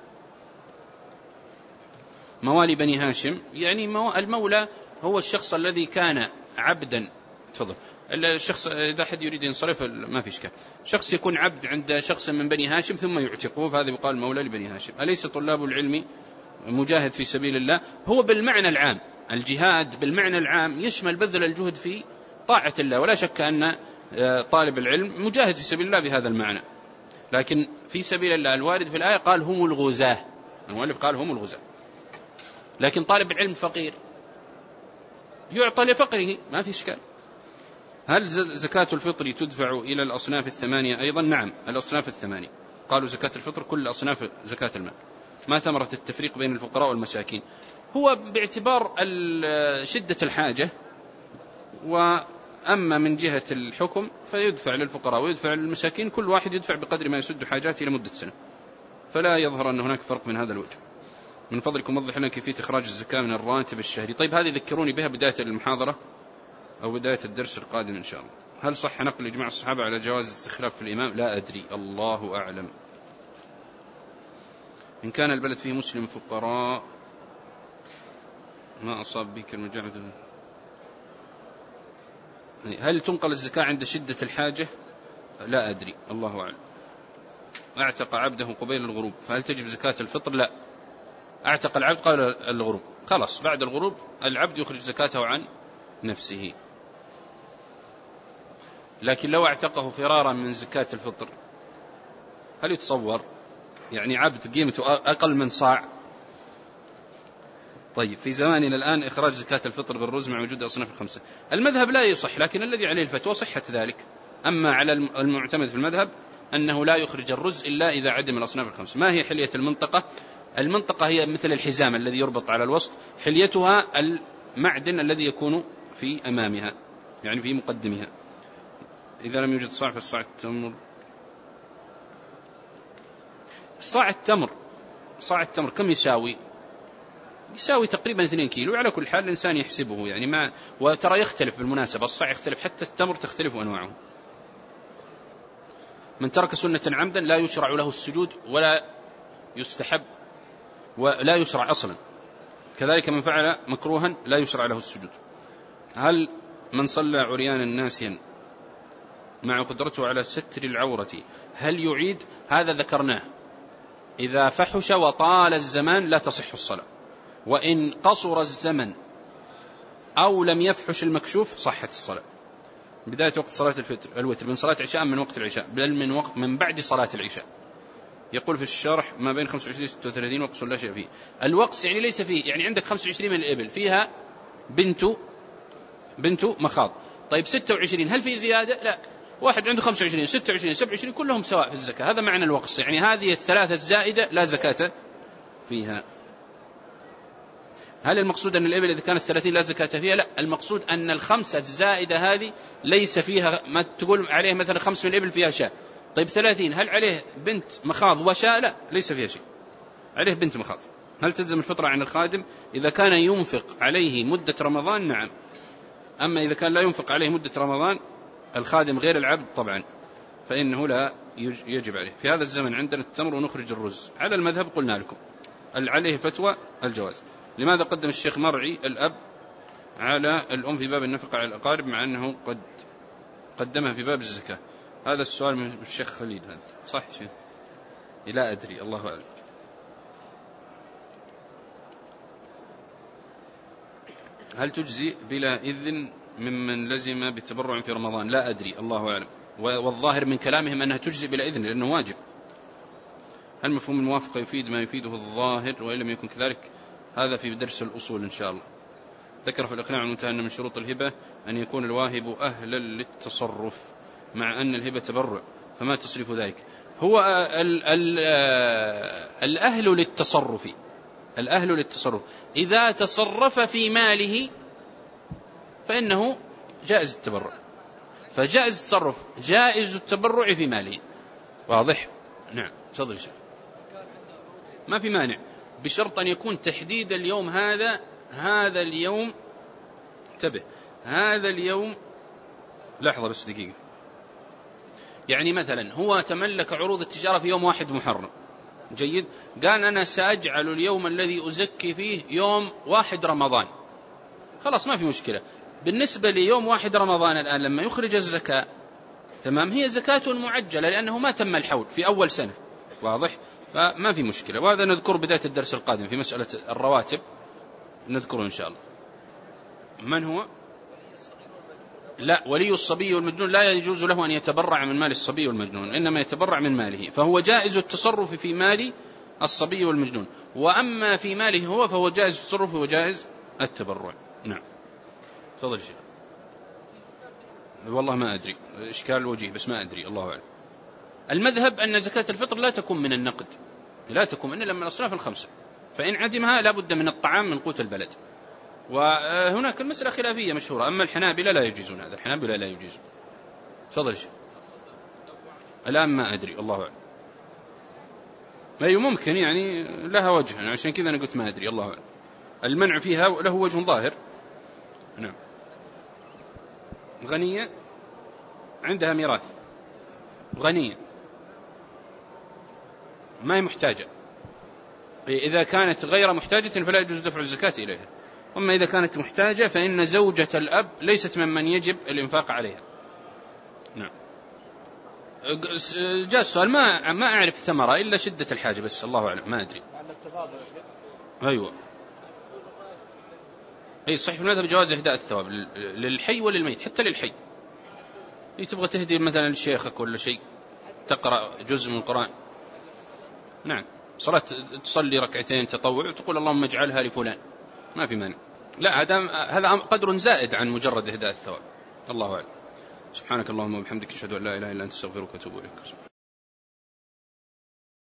موالي بني هاشم، يعني المولى هو الشخص الذي كان عبدا. تفضل. الشخص إذا حد يريد ينصرف ما في إشكال. شخص يكون عبد عند شخص من بني هاشم ثم يعتقه، فهذا يقال مولى لبني هاشم. أليس طلاب العلم مجاهد في سبيل الله؟ هو بالمعنى العام، الجهاد بالمعنى العام يشمل بذل الجهد في طاعة الله، ولا شك أن طالب العلم مجاهد في سبيل الله بهذا المعنى. لكن في سبيل الله الوارد في الآية قال هم الغزاة، المؤلف قال هم الغزاة. لكن طالب العلم فقير يعطى لفقره، ما في إشكال. هل زكاة الفطر تدفع إلى الأصناف الثمانية أيضا؟ نعم، الأصناف الثمانية. قالوا زكاة الفطر كل أصناف زكاة المال. ما ثمرة التفريق بين الفقراء والمساكين؟ هو باعتبار شدة الحاجة، وأما من جهة الحكم فيدفع للفقراء ويدفع للمساكين، كل واحد يدفع بقدر ما يسد حاجاته لمدة سنة، فلا يظهر أن هناك فرق من هذا الوجه. من فضلكم وضح لنا كيفية إخراج الزكاة من الراتب الشهري. طيب هذه ذكروني بها بداية المحاضرة أو بداية الدرس القادم إن شاء الله. هل صح نقل إجماع الصحابة على جواز الاستخلاف في الإمام؟ لا أدري، الله أعلم. إن كان البلد فيه مسلم فقراء ما أصاب بك المجاهد، هل تنقل الزكاة عند شدة الحاجة؟ لا أدري، الله أعلم. أعتق عبده قبيل الغروب، فهل تجب زكاة الفطر؟ لا، أعتق العبد قبل الغروب، خلاص بعد الغروب العبد يخرج زكاته عن نفسه. لكن لو اعتقه فرارا من زكاة الفطر، هل يتصور؟ يعني عبد قيمته أقل من صاع. طيب في زماننا الآن إخراج زكاة الفطر بالرز مع وجود أصناف الخمسة، المذهب لا يصح، لكن الذي عليه الفتوى صحة ذلك. أما على المعتمد في المذهب أنه لا يخرج الرز إلا إذا عدم الأصناف الخمسة. ما هي حلية المنطقة؟ المنطقة هي مثل الحزام الذي يربط على الوسط، حليتها المعدن الذي يكون في أمامها، يعني في مقدمها. إذا لم يوجد صاع فالصاع التمر. صاع التمر كم يساوي؟ يساوي تقريبا 2 كيلو. على كل حال الإنسان يحسبه، يعني ما، وترى يختلف بالمناسبة، الصاع يختلف، حتى التمر تختلف أنواعه. من ترك سنة عمدا لا يشرع له السجود ولا يستحب ولا يشرع أصلا، كذلك من فعل مكروها لا يشرع له السجود. هل من صلى عريانا ناسيا مع قدرته على ستر العورة هل يعيد؟ هذا ذكرناه، إذا فحش وطال الزمان لا تصح الصلاة، وإن قصر الزمن أو لم يفحش المكشوف صحت الصلاة. بداية وقت صلاة الوتر من صلاة عشاء من وقت العشاء، بل من بعد صلاة العشاء. يقول في الشرح ما بين 25 36 وقص لا شيء فيه. الوقص يعني ليس فيه، يعني عندك 25 من الإبل فيها بنت مخاض. طيب 26 هل في زيادة؟ لا، واحد عنده 25 26 27 كلهم سواء في الزكاة. هذا معنى الوقص، يعني هذه الثلاثة الزائدة لا زكاة فيها. هل المقصود أن الإبل إذا كانت 30 لا زكاة فيها؟ لا، المقصود أن الخمسة الزائدة هذه ليس فيها، ما تقول عليه مثلا 5 من الإبل فيها شاة. طيب 30 هل عليه بنت مخاض وشاة؟ لا، ليس فيها شيء، عليه بنت مخاض. هل تلزم الفطرة عن الخادم إذا كان ينفق عليه مدة رمضان؟ نعم. أما إذا كان لا ينفق عليه مدة رمضان الخادم غير العبد طبعا فإنه لا يجب عليه. في هذا الزمن عندنا التمر ونخرج الرز، على المذهب قلنا لكم عليه فتوى الجواز. لماذا قدم الشيخ مرعي الأب على الأم في باب النفقة على الأقارب مع أنه قد قدمها في باب الزكاة؟ هذا السؤال من الشيخ خليل، هذا صح شيء؟ لا أدري، الله أعلم. هل تجزي بلا إذن ممن لزم بتبرع في رمضان؟ لا أدري، الله أعلم. والظاهر من كلامهم أنها تجزي بلا إذن لأنه واجب. هل مفهوم الموافقة يفيد ما يفيده الظاهر وإن لم يكن كذلك؟ هذا في درس الأصول إن شاء الله. ذكر في الإقناع المنتهى أن من شروط الهبة أن يكون الواهب أهلا للتصرف، مع أن الهبة تبرع، فما تصرف ذلك؟ هو الأهل للتصرف الأهل للتصرف. إذا تصرف في ماله فإنه جائز التبرع، فجائز التصرف جائز التبرع في ماله. واضح؟ نعم. تفضل شيخ. ما في مانع، بشرط أن يكون تحديد اليوم هذا اليوم، انتبه، هذا اليوم، لحظة بس دقيقة، يعني مثلا هو تملك عروض التجارة في يوم 1 محرم، جيد، قال أنا سأجعل اليوم الذي أزكي فيه يوم 1 رمضان، خلاص ما في مشكلة. بالنسبة ليوم 1 رمضان الآن لما يخرج الزكاة، تمام، هي زكاة معجلة لأنه ما تم الحول في أول سنة. واضح؟ فما في مشكلة، وهذا نذكر بداية الدرس القادم في مسألة الرواتب، نذكره إن شاء الله. من هو؟ لا، ولي الصبي والمجنون لا يجوز له أن يتبرع من مال الصبي والمجنون، إنما يتبرع من ماله، فهو جائز التصرف في مال الصبي والمجنون، وأما في ماله هو فهو جائز التصرف وجائز التبرع. نعم. تفضل شيخ. والله ما أدري، إشكال وجيه بس ما أدري، الله أعلم. المذهب أن زكاة الفطر لا تكون من النقد، لا تكون إلا من الأصناف الخمسة، فإن عدمها لا بد من الطعام من قوت البلد. وهناك المسألة خلافية مشهورة، أما الحنابلة لا يجيزون هذا، الحنابلة لا يجيزون. تفضل شيء. الآن ما أدري، الله أعلم. أي ممكن يعني لها وجه، عشان كذا أنا قلت ما أدري، الله أعلم. المنع فيها له وجه ظاهر. نعم. غنية عندها ميراث، غنية ما هي محتاجة، إذا كانت غير محتاجة فلا يجوز دفع الزكاة إليها، أما إذا كانت محتاجة فإن زوجة الأب ليست ممن يجب الإنفاق عليها. نعم. جاء السؤال، ما أعرف ثمرة إلا شدة الحاجة، بس الله أعلم ما أدري. أيوة، أي صحيح في المذهب جواز إهداء الثواب للحي وللميت، حتى للحي. تبغى تهدي مثلا لشيخك ولا شيء، تقرأ جزء من القرآن، نعم، صلاة تصلي ركعتين تطوع وتقول اللهم اجعلها لفلان، ما في مانع. لا، هذا قدر زائد عن مجرد إهداء الثواب. الله أعلم. سبحانك اللهم وبحمدك أشهد أن لا إله إلا أنت أستغفرك وأتوب إليك.